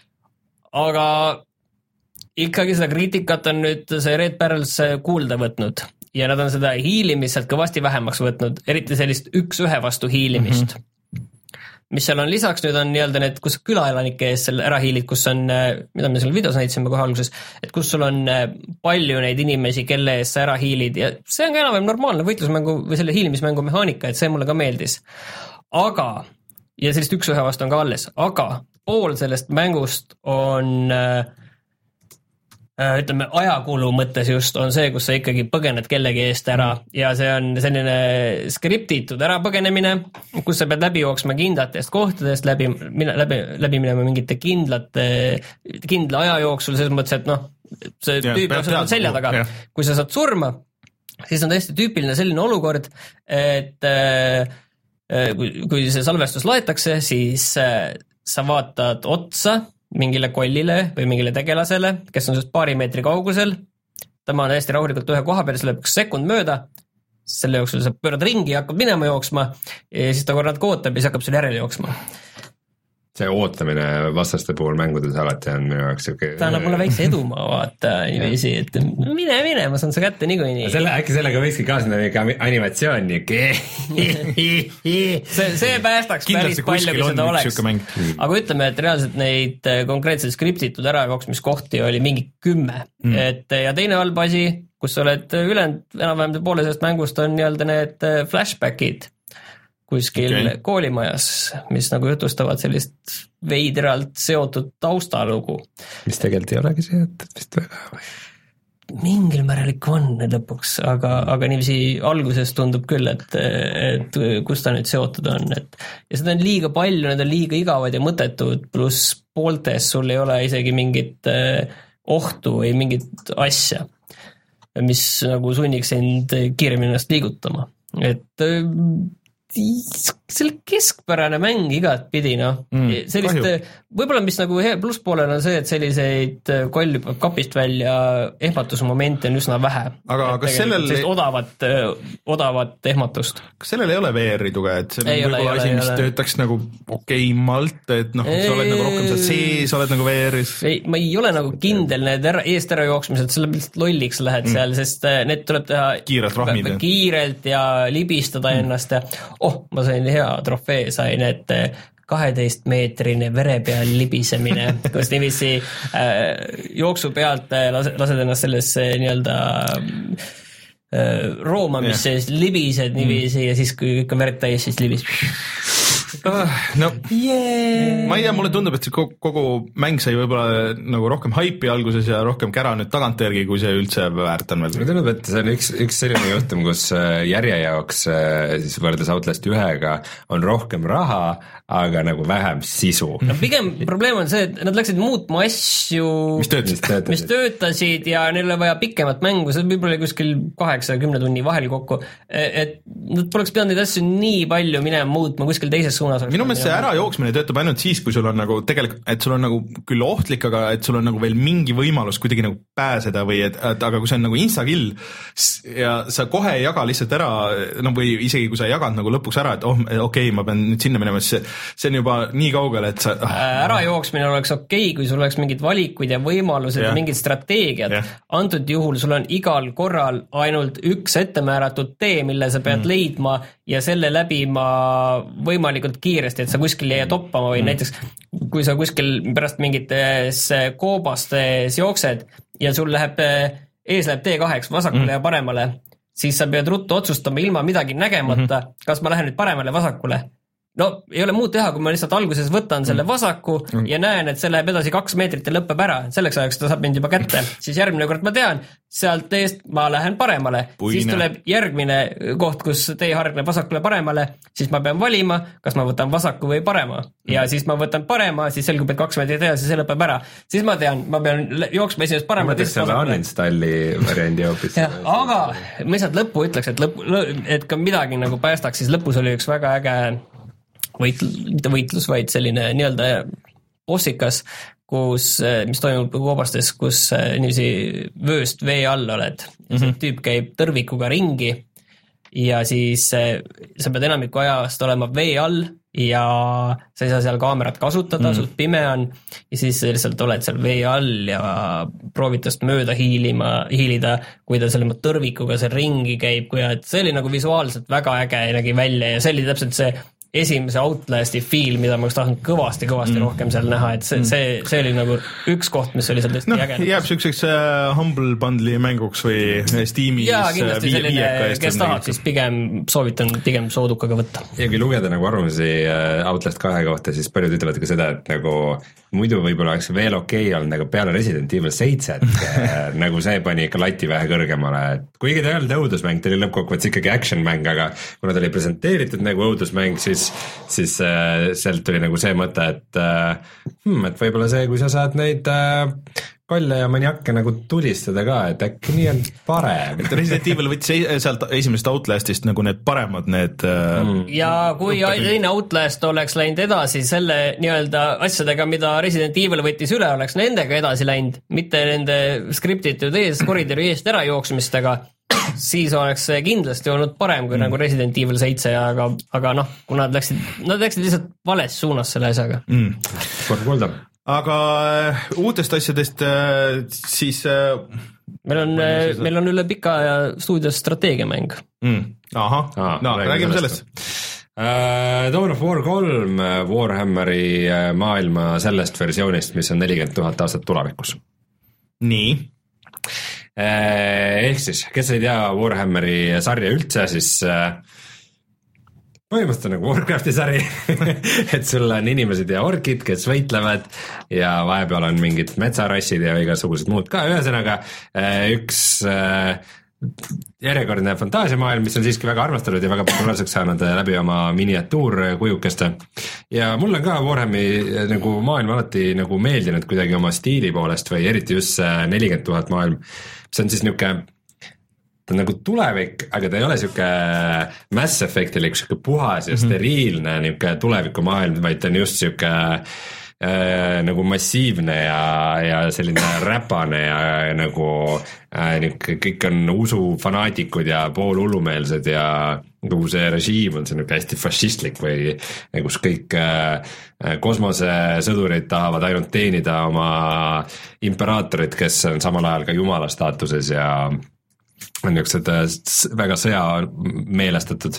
aga ikkagi seda kriitikat on nüüd see Red Barrels kuulda võtnud ja nad on seda hiilimist sealt kõvasti vähemaks võtnud, eriti sellist üks-ühe vastu hiilimist. Mm-hmm. Mis seal on lisaks, nüüd on nii-öelda need, kus külaelanike ees seal ära hiilid, kus on, mida me seal videos näitsime kohe alguses, et kus sul on palju neid inimesi, kelle ees sa ära hiilid ja see on ka enam-vähem normaalne võitlusmängu või selle hiilimismängu mehaanika, et see mulle ka meeldis. Aga, ja sellist üks-ühe vastu on ka alles, aga pool sellest mängust on ütleme, ajakulu mõttes just on see, kus sa ikkagi põgened kellegi eest ära ja see on selline skriptitud ära põgenemine, kus sa pead läbi jooksma kindlatest kohtadest, läbi, läbi, läbi minema mingite kindlate, kindla aja jooksul, selles mõttes, et noh, see tüüp on sul selja taga. Ja. Kui sa saad surma, siis on tõesti tüüpiline selline olukord, et kui, kui see salvestus laetakse, siis sa vaatad otsa mingile kollile või mingile tegelasele, kes on just paari meetri kaugusel, tema on hästi rahulikult ühe koha peal, see läheb üks sekund mööda, selle jooksul sa pöörad ringi ja hakkab minema jooksma ja siis ta korra natuke ootab ja siis hakkab sul järele jooksma. See ootamine vastaste puhul mängudes alati on minu jaoks siuke... ta annab mulle väikse edumaa vaata niiviisi, et mine, mine, ma saan su kätte niikuinii. Selle, äkki sellega võikski kaasneda animatsioon see, see päästaks päris palju, kui seda oleks. Aga ütleme, et reaalselt neid konkreetselt skriptitud ärajooksmiskohti oli mingi kümme. Mm. Et, ja teine halb asi, kus sa oled ülend, enam-vähem poole sellest mängust on nii-öelda need flashbackid kuskil okay. koolimajas, mis nagu jutustavad sellist veidralt seotud taustalugu. Mis tegelikult ei olegi seotud vist väga või? Mingil määral ikka on lõpuks, aga, aga niiviisi alguses tundub küll, et, et kus ta nüüd seotud on. Et, ja seda on liiga palju, need on liiga igavad ja mõttetud, pluss pooltes sul ei ole isegi mingit ohtu või mingit asja, mis nagu sunniks end kiiremini ennast liigutama. Et selle keskpärane mäng igat pidi, noh. Mm, sellist, võib-olla mis nagu plusspoolel on see, et selliseid koll kapist välja ehmatusmomente on üsna vähe. Aga kas sellel... Sellist odavat, odavat ehmatust. Kas sellel ei ole V R-i tuge, et see on võib-olla asi, mis töötaks nagu okeimalt, et noh, sa oled nagu rohkem seal sees, oled nagu V R-is? Ei, ma ei ole nagu kindel need ära, eest ära jooksmised, selle lihtsalt lolliks lähed mm. seal, sest need tuleb teha kiirelt, rahmida. kiirelt ja libistada mm. ennast ja oh, ma sain hea trofee, sain, et kaheteist meetrine vere peal libisemine, kus niiviisi äh, jooksu pealt lased, lased ennast sellesse nii-öelda äh, roomamisse, yeah. libised niiviisi mm. ja siis, kui kõik on verd täis, siis libis. No, yeah. Ma ei tea, mulle tundub, et see kogu mäng sai võib-olla nagu rohkem haipi alguses ja rohkem kära nüüd tagantjärgi, kui see üldse väärt on veel. Mulle tundub, et see on üks, üks selline juhtum, kus järje jaoks siis võrdes Outlast ühega on rohkem raha, aga nagu vähem sisu. No pigem probleem on see, et nad läksid muutma asju, mis töötasid, mis töötasid ja neil on vaja pikemat mängu, see võib-olla oli kuskil kaheksa kümne tunni vahel kokku, et nad poleks pidanud neid asju nii palju minema muutma kuskil teises suunas. minu meelest see ära jooksmine töötab ainult siis, kui sul on nagu tegelikult, et sul on nagu küll ohtlik, aga et sul on nagu veel mingi võimalus kuidagi nagu pääseda või et, et aga kui see on nagu instakill ja sa kohe ei jaga lihtsalt ära, no või isegi kui sa ei jaganud nagu lõpuks ära, et oh, okei okay,, ma pean nüüd sinna minema, siis see, see on juba nii kaugel, et sa ära jooksmine oleks okei okay,, kui sul oleks mingid valikuid ja võimalused ja, ja mingid strateegiad. Antud juhul sul on igal korral ainult üks ettemääratud tee, mille sa pead mm. leidma ja selle läbima võimalikult kiiresti, et sa kuskil ei jää toppama või mm. näiteks kui sa kuskil pärast mingites koobastes jooksed ja sul läheb, ees läheb tee kaheks vasakule mm. ja paremale, siis sa pead ruttu otsustama ilma midagi nägemata, mm-hmm. kas ma lähen nüüd paremale vasakule. No ei ole muud teha, kui ma lihtsalt alguses võtan selle vasaku mm. ja näen, et see läheb edasi kaks meetrit ja lõpeb ära. Selleks ajaks ta saab mind juba kätte. Siis järgmine kord ma tean, sealt eest ma lähen paremale. Puine. Siis tuleb järgmine koht, kus tee hargneb vasakule paremale. Siis ma pean valima, kas ma võtan vasaku või parema. Ja siis ma võtan parema, siis selgub, et kaks meetrit edasi, see lõpeb ära. Siis ma tean, ma pean jooksma esimest paremale. Ma teeks selle uninstalli variandi hoopis. Aga ma lihtsalt lõppu ütleks, et, lõpu, et ka midagi nagu päästaks, siis lõpus oli üks väga äge võitlus, mitte võitlus, vaid selline nii-öelda bossikas, kus, mis toimub koobastes, kus niiviisi vööst vee all oled. Mm-hmm. See tüüp käib tõrvikuga ringi ja siis sa pead enamiku ajast olema vee all ja sa ei saa seal kaamerat kasutada, mm. sult pime on ja siis lihtsalt oled seal vee all ja proovid tast mööda hiilima, hiilida, kui ta selle tõrvikuga seal ringi käib, kui et see oli nagu visuaalselt väga äge nägi välja ja see oli täpselt see esimese Outlasti feel, mida ma oleks tahtnud kõvasti, kõvasti mm. rohkem seal näha, et see, see, see oli nagu üks koht, mis oli seal tõesti no, äge. Jääb selliseks uh, Humble Bundle'i mänguks või Steamis jaa, kindlasti uh, selline, kes tahab, siis pigem soovitan pigem soodukaga võtta. Ja kui lugeda nagu arvamusi uh, Outlast kahe kohta, siis paljud ütlevad ka seda, et nagu muidu võib-olla oleks veel okei olnud nagu peale Resident Evil seitse, et nagu see pani ikka lati vähe kõrgemale, et kuigi ta ei olnud õudusmäng, ta oli lõppkokkuvõttes ikkagi action mäng, aga kuna ta oli presenteeritud nagu õudusmäng, siis, siis äh, sealt tuli nagu see mõte, et äh, hmm, et võib-olla see, kui sa saad neid äh, kolle ja maniakke nagu tulistada ka, et äkki nii on parem. Et Resident Evil võttis sealt esimesest Outlastist nagu need paremad need mm. ja kui teine Outlast oleks läinud edasi selle nii-öelda asjadega, mida Resident Evil võttis üle, oleks nendega edasi läinud, mitte nende skriptitud ees, koridori eest ära jooksmistega, siis oleks see kindlasti olnud parem kui mm. nagu Resident Evil seitse, aga, aga noh, kui nad läksid, nad läksid lihtsalt vales suunas selle asjaga mm. kord kuulda. Aga uutest asjadest siis meil on, meil on üle pika ja stuudios strateegiamäng mm. aha, ah, no räägime sellest, sellest. Uh, Dawn of War kolm Warhammeri maailma sellest versioonist, mis on nelikümmend tuhat aastat tulevikus. Nii uh, ehk siis, kes ei tea Warhammeri sarja üldse, siis uh, põhimõtteliselt on nagu Warcrafti sari et sul on inimesed ja orkid, kes võitlevad ja vahepeal on mingid metsarassid ja igasugused muud ka, ühesõnaga üks järjekordne fantaasiamaailm, mis on siiski väga armastatud ja väga populaarseks saanud läbi oma miniatuurkujukeste. Ja mul on ka Warhammi nagu maailm alati nagu meeldinud kuidagi oma stiili poolest või eriti just nelikümmend tuhat maailm. See on siis niisugune ta on nagu tulevik, aga ta ei ole siuke Mass Effectilik, siuke puhas ja steriilne mm-hmm. niuke tulevikumaailm, vaid ta on just siuke äh, nagu massiivne ja, ja selline räpane ja nagu äh, niuke, kõik on usufanaatikud ja poolhullumeelsed ja nagu see režiim on see niuke hästi fašistlik või kus kõik äh, kosmosesõdurid tahavad ainult teenida oma imperaatorit, kes on samal ajal ka jumala staatuses ja on niisugused väga sõja meelestatud.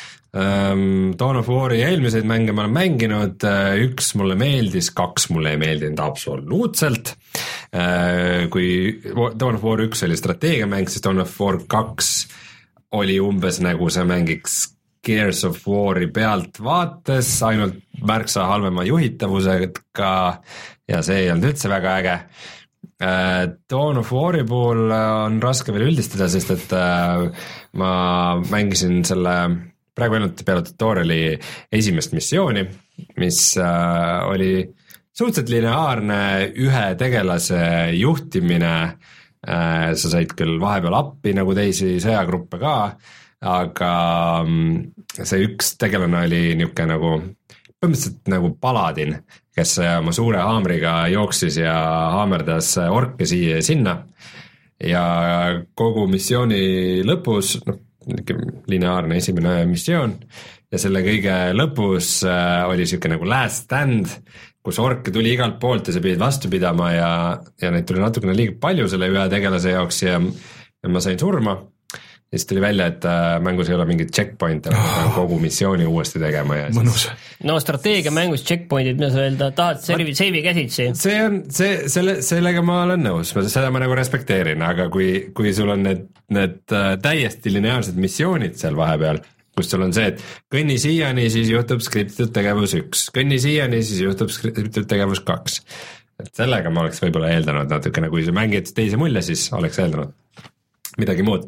Um, Dawn of War'i eelmiseid mänge ma olen mänginud, üks mulle meeldis, kaks mulle ei meeldinud absoluutselt. Uh, kui Dawn of War üks oli strateegiamäng, siis Dawn of War kaks oli umbes nagu sa mängiks Gears of War'i pealt vaates, ainult märksa halvema juhitavusega ja see ei olnud üldse väga äge. Dawn of War'i puhul on raske veel üldistada, sest et ma mängisin selle praegu ainult peale tutoriali esimest missiooni, mis oli suhteliselt lineaarne ühe tegelase juhtimine, sa said küll vahepeal appi nagu teisi sõjagruppe ka, aga see üks tegelane oli niisugune nagu põhimõtteliselt nagu paladin, kes oma suure haamriga jooksis ja haamerdas orke siia ja sinna ja kogu missiooni lõpus, noh, lineaarne esimene missioon ja selle kõige lõpus äh, oli siuke nagu last stand, kus orke tuli igalt poolt ja sa pidid vastu pidama ja, ja neid tuli natukene liiga palju selle ühe tegelase jaoks ja, ja ma sain surma. Ja siis tuli välja, et äh, mängus ei ole mingit checkpointe, oh. kogu missiooni uuesti tegema ja mõnus. Siis... No strateegia mängus checkpointid, mida sa öelda, tahad seivi, seivi käsitsi? See on, see, selle, sellega ma olen nõus, seda ma nagu respekteerin, aga kui, kui sul on need, need äh, täiesti lineaarsed missioonid seal vahepeal, kus sul on see, et kõnni siiani, siis juhtub skriptitud tegevus üks, kõnni siiani, siis juhtub skriptitud tegevus kaks. Et sellega ma oleks võib-olla eeldanud natukene, kui sa mängid teise mulje, siis oleks eeldanud midagi muud.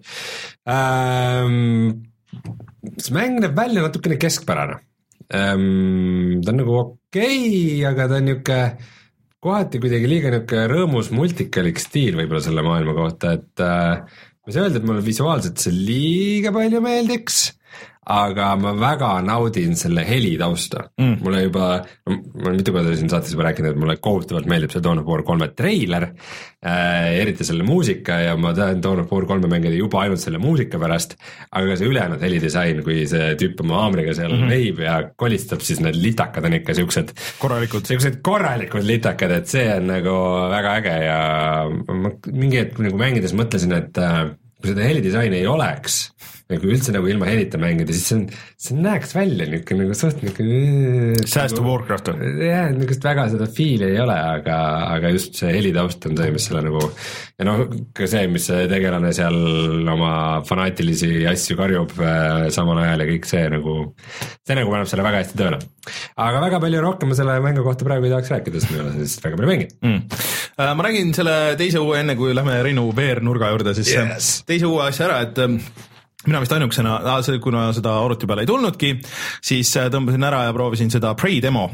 Ähm, see mäng näeb välja natukene keskpärane. Ähm, ta on nagu okei, okay, aga ta on niuke kohati kuidagi liiga niuke rõõmus multikalik stiil võib-olla selle maailma kohta, et äh, ma ei saa öelda, et mulle visuaalselt see liiga palju meeldiks, aga ma väga naudin selle heli tausta mm.. mulle juba, no, ma olen mitu korda siin saates juba rääkinud, et mulle kohutavalt meeldib see Dawn of War kolme treiler äh,, eriti selle muusika ja ma tahan Dawn of War kolme mängida juba ainult selle muusika pärast, aga ka see ülejäänud helidisain, kui see tüüp oma haamriga seal mm-hmm. veib ja kolistab, siis need litakad on ikka siuksed korralikud, siuksed korralikud litakad, et see on nagu väga äge ja ma mingi hetk nagu mängides mõtlesin, et äh, kui seda helidisaini ei oleks, kui üldse nagu ilma helita mängida, siis see, on, see näeks välja niuke nagu suht niuke säästu nagu, Warcraft on. Jah, niukest väga seda fiili ei ole, aga, aga just see helitaust on see, mis selle nagu ja noh, ka see, mis see tegelane seal oma fanaatilisi asju karjub äh, samal ajal ja kõik see nagu, see nagu paneb selle väga hästi tööle. Aga väga palju rohkem ma selle mängu kohta praegu ei tahaks rääkida, sest ma ei ole sellest väga palju mängid mm. äh, Ma räägin selle teise uue, enne kui lähme Reinu veernurga juurde, siis yes. teise uue asja ära, et mina vist ainukesena, kuna seda arvuti peale ei tulnudki, siis tõmbasin ära ja proovisin seda Prey demo.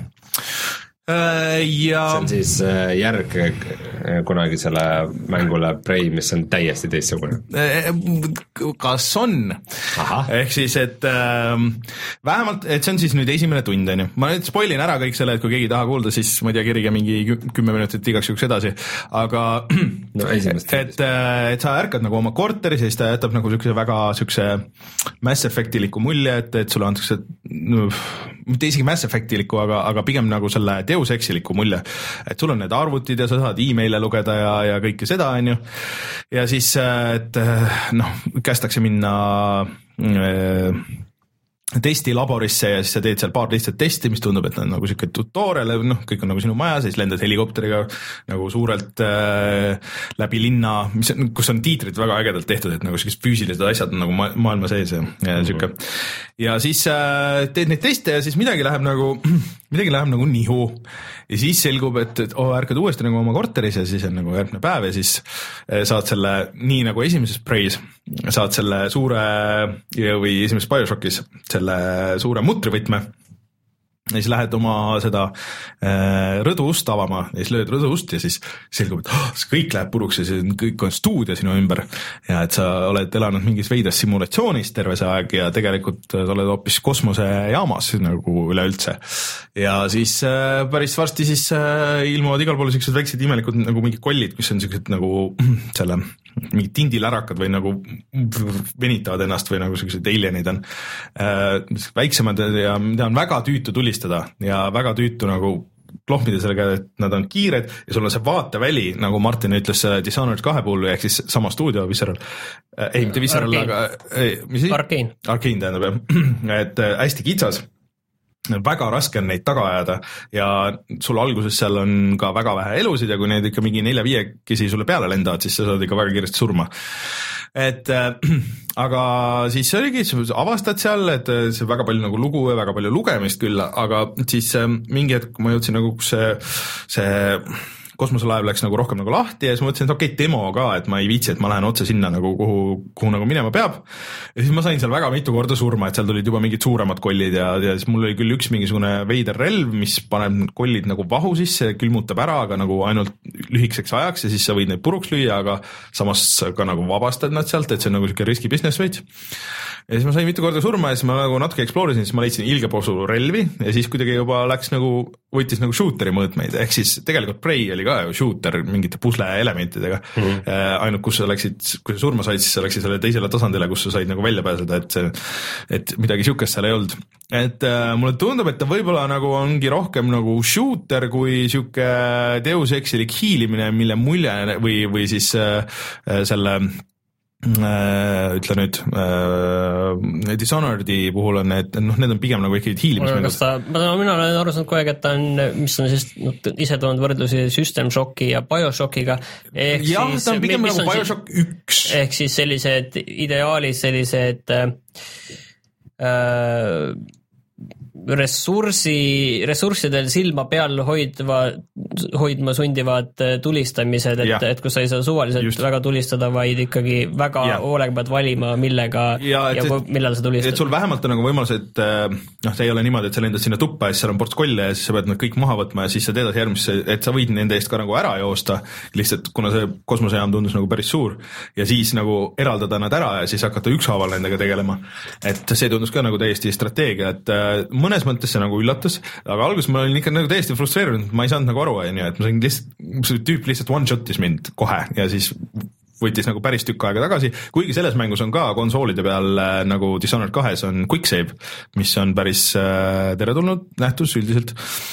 Ja... see on siis järg kunagi selle mängule Prey, mis on täiesti teistsugune. Kas on? Aha. Ehk siis, et äh, vähemalt, et see on siis nüüd esimene tund, on ju. Ma nüüd spoilin ära kõik selle, et kui keegi taha kuulda, siis ma ei tea, kirige mingi kümme minutit igaks juhuks edasi, aga no, esimest et, et sa ärkad nagu oma korteris ja siis ta jätab nagu sükse väga sükse Mass Effectiliku mulje, et, et sulle antakse no, mitte isegi Mass Effectiliku, aga, aga pigem nagu selle Deus Exiliku mulje, et sul on need arvutid ja sa saad e-maile lugeda ja, ja kõike seda, on ju. Ja siis, et noh, kästakse minna äh, testilaborisse ja siis sa teed seal paar lihtsat testi, mis tundub, et on nagu siuke tutorial, noh, kõik on nagu sinu maja, siis lendad helikopteriga nagu suurelt äh, läbi linna, mis on, kus on tiitrid väga ägedalt tehtud, et nagu siukest füüsilised asjad on nagu ma- maailma sees ja, ja mm-hmm. siuke. Ja siis äh, teed neid teste ja siis midagi läheb nagu, midagi läheb nagu nihu ja siis selgub, et, et oh, ärkad uuesti nagu oma korteris ja siis on nagu järgmine päev ja siis äh, saad selle, nii nagu esimeses Preis, saad selle suure või esimeses BioShockis selle suure mutrivõtme ja siis lähed oma seda äh, rõduust avama ja siis lööd rõduust ja siis selgub, et oh, see kõik läheb puruks ja see kõik on stuudio sinu ümber ja et sa oled elanud mingis veidras simulatsioonis terve see aeg ja tegelikult oled hoopis kosmosejaamas nagu üleüldse. Ja siis äh, päris varsti siis äh, ilmuvad igal pool sellised väiksed imelikud nagu mingid kollid, mis on sellised nagu selle mingid tindilärakad või nagu venitavad ennast või nagu sellised alienid on äh, väiksemad ja mida on väga tüütu tulistada ja väga tüütu nagu klohmida sellega, et nad on kiired ja sul on see vaateväli, nagu Martin ütles Dishonored kahe puhul, ehk siis sama stuudio Visceral, ei mitte Visceral, aga ei, mis see? Arkane. Arkane tähendab jah, et hästi kitsas. Väga raske on neid taga ajada ja sul alguses seal on ka väga vähe elusid ja kui need ikka mingi nelja-viiekesi sulle peale lendavad, siis sa saad ikka väga kiiresti surma. Et äh, aga siis oligi, avastad seal, et see väga palju nagu lugu ja väga palju lugemist küll, aga siis äh, mingi hetk ma jõudsin nagu, kus see, see kosmoselaev läks nagu rohkem nagu lahti ja siis ma mõtlesin, et okei okay,, demo ka, et ma ei viitsi, et ma lähen otse sinna nagu kuhu, kuhu nagu minema peab. Ja siis ma sain seal väga mitu korda surma, et seal tulid juba mingid suuremad kollid ja, ja siis mul oli küll üks mingisugune veider relv, mis paneb kollid nagu vahu sisse, külmutab ära, aga nagu ainult lühikeseks ajaks ja siis sa võid neid puruks lüüa, aga samas ka nagu vabastad nad sealt, et see on nagu siuke riski business veits. Ja siis ma sain mitu korda surma ja siis ma nagu natuke exploorisin, siis ma leidsin ilgeposu relvi ja siis kuidagi juba läks nagu, võttis nagu shooteri mõõtmeid, ehk siis tegelikult Prey oli ka ju shooter mingite pusle elementidega mm. -hmm. Äh, ainult kus sa läksid, kui sa surma said, siis sa läksid selle teisele tasandile, kus sa said nagu välja pääseda, et see, et midagi siukest seal ei olnud. Et äh, mulle tundub, et ta võib-olla nagu ongi rohkem nagu shooter kui siuke Deus Exilik hiilimine, mille mulje või, või siis äh, selle Äh, ütle nüüd äh, Dishonored'i puhul on need, noh, need on pigem nagu ikkagi hiilimismängud. Mina olen aru saanud kogu aeg, et ta on, mis on siis no, ise toonud võrdlusi System Shocki ja Bioshockiga. Ehk jah, siis, ta on pigem nagu Bioshock üks. Ehk siis sellised ideaalis sellised äh, ressursi, ressurssidel silma peal hoidva, hoidma sundivad tulistamised, et, et kus sa ei saa suvaliselt just väga tulistada, vaid ikkagi väga hoolega pead valima, millega ja, ja see, millal sa tulistad. Et sul vähemalt on nagu võimalus, et noh, see ei ole niimoodi, et sa lendad sinna tuppa ja siis seal on ports kolle ja siis sa pead nad kõik maha võtma ja siis sa teed järgmisse, et sa võid nende eest ka nagu ära joosta, lihtsalt kuna see kosmosejaam tundus nagu päris suur ja siis nagu eraldada nad ära ja siis hakata ükshaaval nendega tegelema. Et see tundus ka nagu täiesti strateegia, et mõnes mõttes see nagu üllatas, aga alguses ma olin ikka nagu täiesti frustreerunud, ma ei saanud nagu aru, et ma sain lihtsalt, see tüüp lihtsalt one-shotis mind kohe ja siis võttis nagu päris tükk aega tagasi, kuigi selles mängus on ka konsoolide peal nagu Dishonored kahes on quick save, mis on päris teretulnud nähtus üldiselt,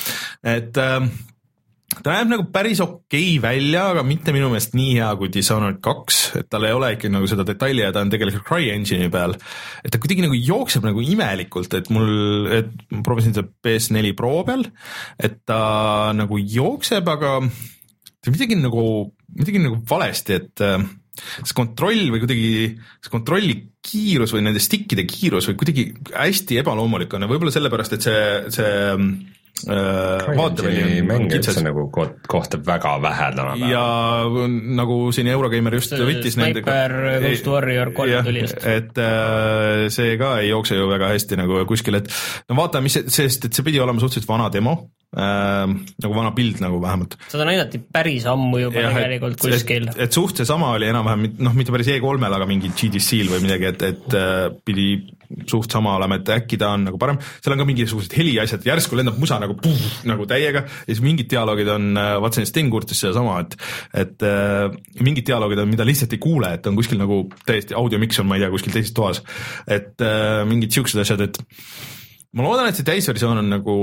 et äh, ta näeb nagu päris okei välja, aga mitte minu meelest nii hea kui Dishonored kaks, et tal ei ole ikka nagu seda detaili ja ta on tegelikult CryEngine'i peal, et ta kuidagi nagu jookseb nagu imelikult, et mul, et ma proovisin seda P S four Pro peal, et ta nagu jookseb, aga see midagi nagu, midagi nagu valesti, et see kontroll või kuidagi, see kontrolli kiirus või nende stickide kiirus või kuidagi hästi ebaloomulik on ja võib-olla sellepärast, et see, see CryEngine'i mäng üldse nagu kohtab väga vähe tänapäeval. Ja nagu siin Eurogeimer just võttis nendega. Sniper Ghost Warrior kolm tuli just. Et see ka ei jookse ju väga hästi nagu kuskil, et no vaata, mis see, sest et see pidi olema suhteliselt vana demo, äh, nagu vana pild nagu vähemalt. Seda näidati päris ammu juba ja, tegelikult et, kuskil. Et, et suht see sama oli enam-vähem, noh mitte päris E kolmel, aga mingi G D C-l või midagi, et, et äh, pidi suht sama olema, et äkki ta on nagu parem, seal on ka mingisugused heliasjad, järsku lendab musa nagu puh, nagu täiega ja siis mingid dialoogid on, vaatasin Sten kurtis seda sama, et, et äh, mingid dialoogid on, mida lihtsalt ei kuule, et on kuskil nagu täiesti audiomix on, ma ei tea, kuskil teises toas, et äh, mingid siuksed asjad, et ma loodan, et see täisversioon on nagu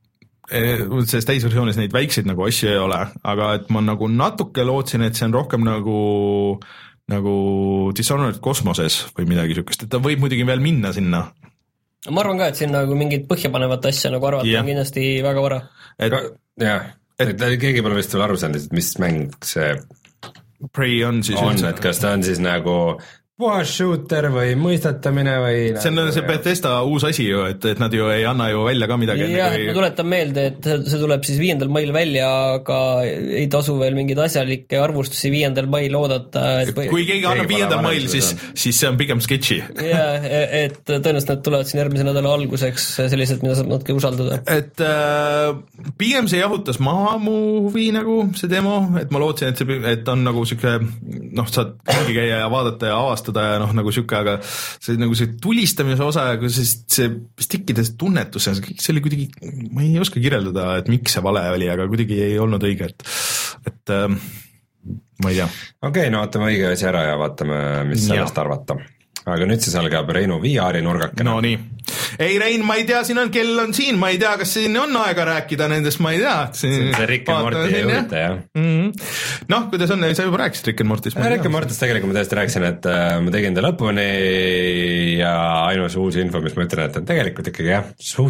selles täisversioonis neid väikseid nagu asju ei ole, aga et ma nagu natuke lootsin, et see on rohkem nagu nagu Dishonored kosmoses või midagi siukest, et ta võib muidugi veel minna sinna. Ma arvan ka, et siin nagu mingit põhjapanevat asja nagu arvata yeah. on kindlasti väga vara. Et, jah, et, et keegi pole vist veel aru saanud, et mis mäng see Prey on siis on, et kas ta on siis nagu puhas shooter või mõistatamine või see on see Bethesda uus asi ju, et, et nad ju ei anna ju välja ka midagi. Jah, kui... ma tuletan meelde, et see tuleb siis viiendal mail välja, aga ei tasu veel mingeid asjalikke arvustusi viiendal mail oodata. Et või... Kui keegi annab viiendal mail, siis, siis see on pigem sketši. Jah, et tõenäoliselt nad tulevad siin järgmise nädala alguseks sellised, mida saab natuke usaldada. Et äh, pigem see jahutas maha mu huvi nagu see demo, et ma lootsin, et see et on nagu siuke, noh, saad ringi käia ja vaadata ja avastada ja noh, nagu siuke, aga see nagu see tulistamise osa ja see, see stickides tunnetus, see oli kuidagi, ma ei oska kirjeldada, et miks see vale oli, aga kuidagi ei olnud õige, et, et ähm, ma ei tea. Okei, okay, no vaatame õige asi ära ja vaatame, mis sellest ja. arvata. Aga nüüd siis algab Reinu V R-i nurgakene. No nii. Ei Rein, ma ei tea, siin on, kell on siin, ma ei tea, kas siin on aega rääkida nendest, ma ei tea. See on see Rick and Morty juurde, jah. Mm-hmm. Noh, kuidas on, sa juba rääkisid Rick and Mortist? Rick and Mortist tegelikult ma tõesti rääkisin, et äh, ma tegin ta lõpuni ja ainus uus info, mis ma ütlen, et on tegelikult ikkagi jah, suht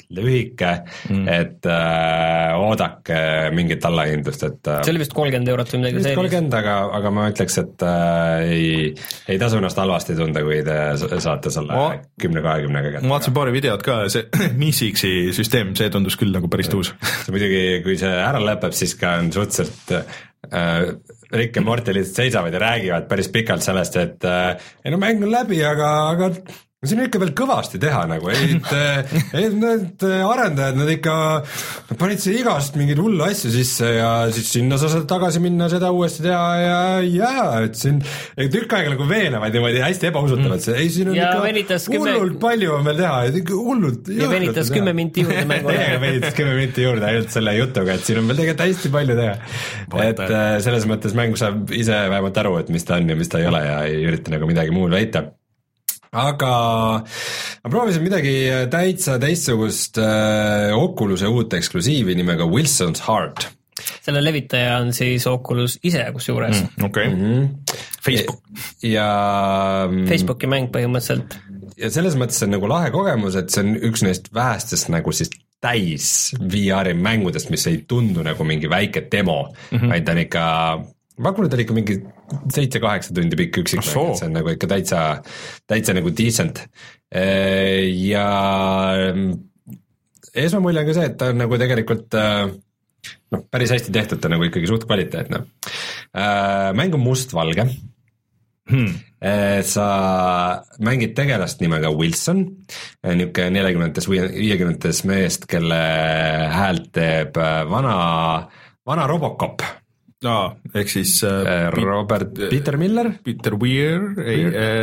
lühike mm., et äh, oodake mingit allahindlust, et äh, see oli vist kolmkümmend eurot või midagi sellist. kolmkümmend, aga, aga ma ütleks, et äh, ei, ei tasu ennast halvasti tunda, kui te saate selle kümne kahekümnega kätte. ma vaatasin paari videot ka, see Miisiksi süsteem, see tundus küll nagu päris tuus. see muidugi, kui see ära lõpeb, siis ka on suhteliselt äh, Rick ja Morty lihtsalt seisavad ja räägivad päris pikalt sellest, et äh, ei no mäng on läbi, aga, aga siin on ikka veel kõvasti teha nagu, et, et need arendajad, nad ikka panid siia igast mingeid hullu asju sisse ja siis sinna sa saad tagasi minna, seda uuesti teha ja jaa, et siin tükk aega nagu veenevad niimoodi hästi ebausutavad, see ei, siin on ja ikka hullult kümme... palju on veel teha, et ikka hullult ja venitas kümme minti juurde mängu. Teiega venitas kümme minti juurde ainult selle jutuga, et siin on veel tegelikult hästi palju teha. et selles mõttes mäng saab ise vähemalt aru, et mis ta on ja mis ta ei ole ja ei ürita nagu midagi muud väita. Aga ma proovisin midagi täitsa teistsugust äh, Oculus'e uut eksklusiivi nimega Wilson's Heart. Selle levitaja on siis Oculus ise kusjuures. Mm, okei, okay. mm-hmm. Facebook. Ja Facebooki mäng põhimõtteliselt. Ja selles mõttes on nagu lahe kogemus, et see on üks neist vähestest nagu siis täis V R-i mängudest, mis ei tundu nagu mingi väike demo, mm-hmm. vaid ta on ikka ma kuulen, ta oli ikka mingi seitse-kaheksa tundi pikk üksik, see on nagu ikka täitsa, täitsa nagu decent. Ja esmamulje on ka see, et ta on nagu tegelikult noh, päris hästi tehtud, ta nagu ikkagi suht kvaliteetne. Mäng on must-valge. Hmm. Sa mängid tegelast nimega Wilson, niuke neljakümnendates, viiekümnendates meest, kelle häält teeb vana, vana Robocop. Aa, ehk siis äh, Robert P- Peter Miller? Peter Weir, ei,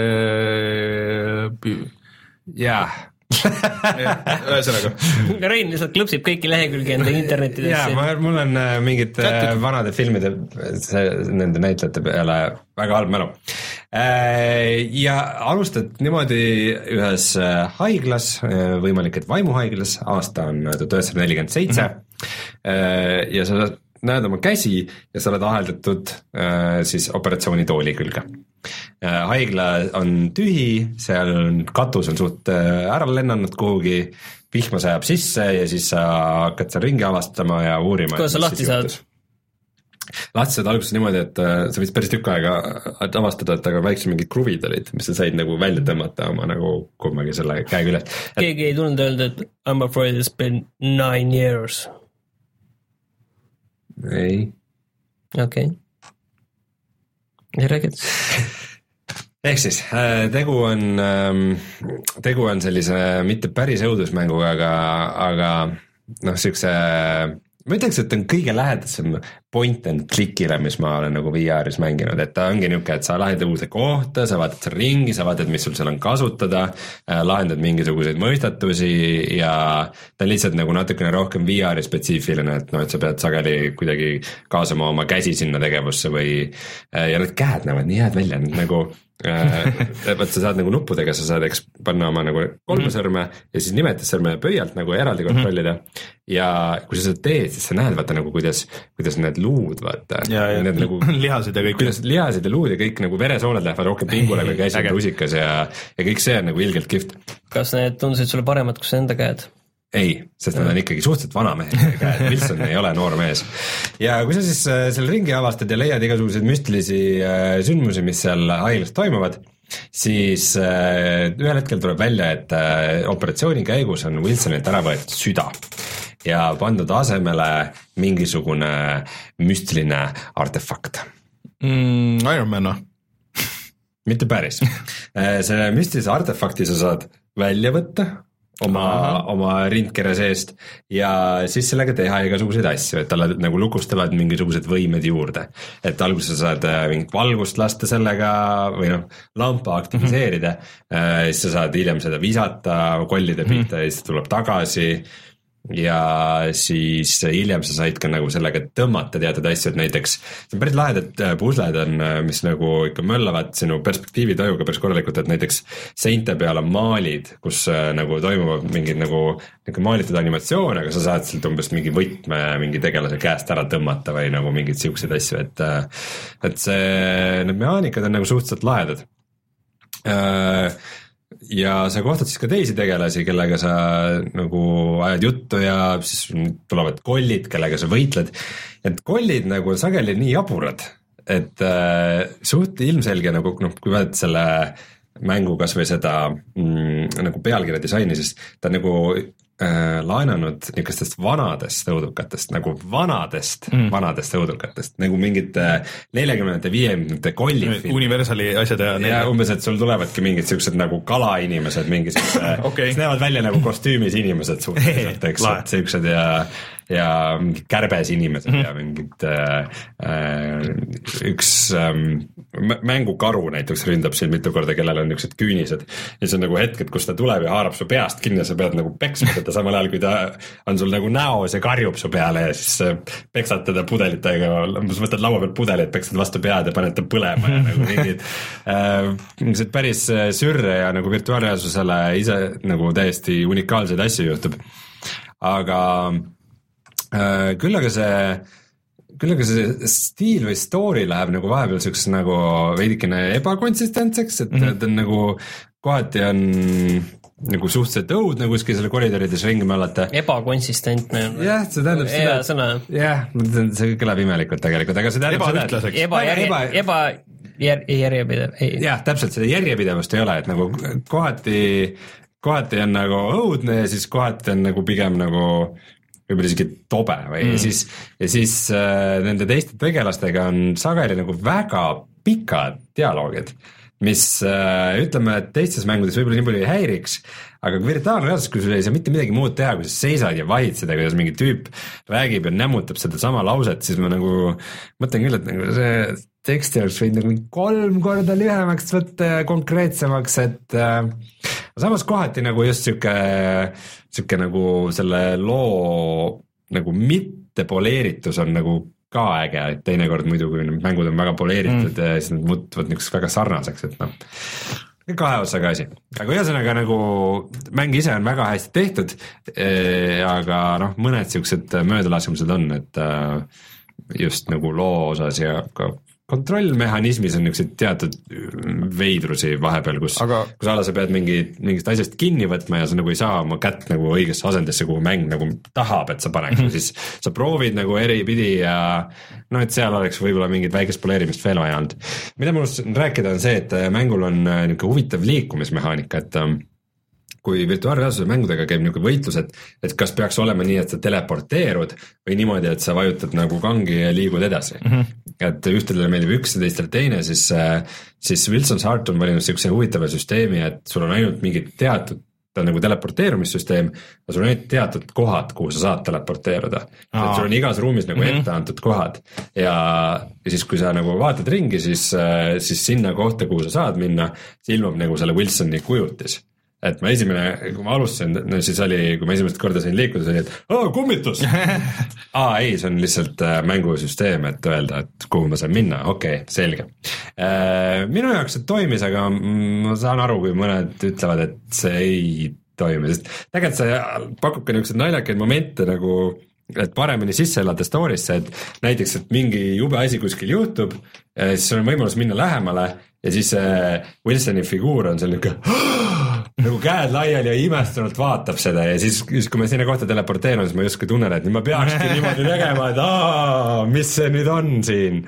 äh, jah. Ühesõnaga. Rein lihtsalt klõpsib kõiki lehekülgi enda internetides. Jaa, ma, mul on mingid Kätid. vanade filmide, see, nende näitlejate peale väga halb mälu. Ja alustad niimoodi ühes haiglas, võimalik, et vaimuhaiglas, aasta on tuhat üheksasada nelikümmend seitse mm-hmm. ja sa näed oma käsi ja sa oled aheldatud äh, siis operatsioonitooli külge. Äh, haigla on tühi, seal on katus on suht äh, ära lennanud kuhugi, vihma sajab sisse ja siis sa hakkad seal ringi avastama ja uurima. Kuidas sa lahti saad? Lahti saad alguses niimoodi, et äh, sa võid päris tükk aega avastada, et aga väikse mingid kruvid olid, mis sa said nagu välja tõmmata oma nagu kummagi selle käe küljest. Et... keegi ei tulnud öelda, et I'm afraid it's been nine years. ei. okei okay.. ei räägid? ehk siis tegu on, tegu on sellise mitte päris õudusmänguga, aga, aga noh, siukse, ma ütleks, et on kõige lähedasem point and click'ile, mis ma olen nagu V R-is mänginud, et ta ongi niuke, et sa lahendad uude kohta, sa vaatad seal ringi, sa vaatad, mis sul seal on kasutada, lahendad mingisuguseid mõistatusi ja ta on lihtsalt nagu natukene rohkem V R-i spetsiifiline, et noh, et sa pead sageli kuidagi kaasama oma käsi sinna tegevusse või ja need käed näevad nii head välja, nagu võt sa saad nagu nuppudega, sa saad eks panna oma nagu kolme sõrme ja siis nimetussõrme pöialt nagu eraldi kontrollida ja kui sa seda teed, siis sa näed vaata nagu kuidas, kuidas need luud vaata ja, ja need nagu lihased ja kõik kuidas lihased ja luud ja kõik nagu veresooned lähevad rohkem pingule kui käisid rusikas ja, ja kõik see on nagu ilgelt kihvt. Kas need tundusid sulle paremad kui enda käed? Ei, sest nad on ikkagi suhteliselt vana mehe käed, Wilson ei ole noor mees. Ja kui sa siis selle ringi avastad ja leiad igasuguseid müstilisi sündmusi, mis seal haiglas toimuvad, siis ühel hetkel tuleb välja, et operatsiooni käigus on Wilsonilt ära võetud süda ja pandud asemele mingisugune müstiline artefakt. Mm, Iron Man, no? Mitte päris. Selle müstilise artefakti sa saad välja võtta oma, oma rindkere seest ja siis sellega teha igasuguseid asju, et talle nagu lukustavad mingisugused võimed juurde. Et alguses saad mingit valgust lasta sellega või noh, lampa aktiviseerida mm-hmm., siis sa saad hiljem seda visata, kollide pihta mm-hmm. ja siis tuleb tagasi ja siis hiljem sa said ka nagu sellega tõmmata teatud asju, et näiteks see on päris lahedad pusled on, mis nagu ikka möllavad sinu perspektiivitajuga päris korralikult, et näiteks seinte peal on maalid, kus nagu toimuvad mingid nagu maalitud animatsioon, aga sa saad sealt umbes mingi võtme mingi tegelase käest ära tõmmata või nagu mingid siuksed asju, et et see, need mehaanikad on nagu suhteliselt lahedad. ja sa kohtad siis ka teisi tegelasi, kellega sa nagu ajad juttu ja siis tulevad kollid, kellega sa võitled, et kollid nagu sageli nii jaburad, et äh, suht ilmselge nagu noh, kui vaatad selle mängu kas või seda mm, nagu pealkirja disaini, siis ta nagu äh, laenanud niisugustest vanadest õudukatest, nagu vanadest mm., vanadest õudukatest, nagu mingid neljakümnendate, viiekümnendate kollid. Universali asjad ja ja umbes, et sul tulevadki mingid siuksed nagu kalainimesed, mingisuguse okay., kes näevad välja nagu kostüümis inimesed suhteliselt, eks, et siuksed ja ja mingid kärbes inimesed mm -hmm. ja mingid äh, üks ähm, mängukaru näiteks ründab siin mitu korda, kellel on niisugused küünised ja see on nagu hetked, kus ta tuleb ja haarab su peast kinni ja sa pead nagu peksma teda samal ajal, kui ta on sul nagu näos ja karjub su peale ja siis peksad teda pudelitega, võtad laua pealt pudelid, peksad vastu pead ja paned ta põlema ja nagu mingid äh, päris sürre ja nagu virtuaalreaalsusele ise nagu täiesti unikaalseid asju juhtub, aga küll aga see, küll aga see stiil või story läheb nagu vahepeal siukseks nagu veidikene ebakonsistentseks, et mm-hmm. ta on nagu kohati on nagu suhteliselt õudne kuskil selle koridorides ringi mällata. Ebakonsistentne. jah, see tähendab seda. Hea sõna. jah, see kõlab imelikult tegelikult, aga see tähendab seda, et eba, eba, eba jär, järjepidev. jah, täpselt, seda järjepidevust ei ole, et nagu kohati, kohati on nagu õudne ja siis kohati on nagu pigem nagu võib-olla isegi tobe või mm. ja siis, ja siis äh, nende teiste tegelastega on sageli nagu väga pikad dialoogid, mis äh, ütleme, et teistes mängudes võib-olla nii palju ei häiriks, aga virtuaalreaalsus, kui sul ei saa mitte midagi muud teha, kui sa seisad ja vahid seda, kuidas mingi tüüp räägib ja nämmutab seda sama lauset, siis ma nagu mõtlen küll, et nagu see teksti oleks võid nagu kolm korda lühemaks võtta ja konkreetsemaks, et äh, samas kohati nagu just siuke, siuke nagu selle loo nagu mitte poleeritus on nagu ka äge, et teinekord muidu, kui mängud on väga poleeritud mm. ja siis nad muutuvad niisuguseks väga sarnaseks, et noh, kahe otsaga asi. aga ühesõnaga nagu mäng ise on väga hästi tehtud, aga noh, mõned siuksed möödalaskmised on, et just nagu loo osas ja ka kontrollmehhanismis on niisugused teatud veidrusi vahepeal, kus, aga... kus ala sa pead mingi, mingist asjast kinni võtma ja sa nagu ei saa oma kätt nagu õigesse asendisse, kuhu mäng nagu tahab, et sa paneks mm, -hmm. siis sa proovid nagu eripidi ja noh, et seal oleks võib-olla mingit väikest poleerimist veel vaja olnud. mida ma unustasin rääkida on see, et mängul on niisugune huvitav liikumismehaanika, et kui virtuaalreaalsuse mängudega käib niisugune võitlus, et, et kas peaks olema nii, et sa teleporteerud või niimoodi, et sa vajutad nagu kangi ja liigud edasi mm. -hmm. et ühtedele meeldib üks ja teistele teine, siis, siis Wilson's Heart on valinud niisuguse huvitava süsteemi, et sul on ainult mingid teatud, ta on nagu teleporteerumissüsteem, aga sul on ainult teatud kohad, kuhu sa saad teleporteeruda. Et sul on igas ruumis nagu ette antud kohad ja, ja siis, kui sa nagu vaatad ringi, siis, siis sinna kohta, kuhu sa saad minna, siis ilmub nagu selle Wilsoni kujutis. Et ma esimene, kui ma alustasin, no siis oli, kui ma esimest korda sain liikuda, siis oli, et aa, kummitus! aa, ei, see on lihtsalt mängusüsteem, et öelda, et kuhu ma saan minna, okei, okay, selge. Minu jaoks see toimis, aga ma saan aru, kui mõned ütlevad, et see ei toimi, sest tegelikult see pakub ka niisugused naljakaid momente nagu, et paremini sisse elada story'sse, et näiteks, et mingi jube asi kuskil juhtub, siis on võimalus minna lähemale ja siis Wilsoni figuur on seal niisugune nagu käed laiali ja imestunult vaatab seda ja siis, siis kui ma sinna kohta teleporteerun, siis ma justkui tunnen, et nüüd ma peakski niimoodi tegema, et aa, mis see nüüd on siin.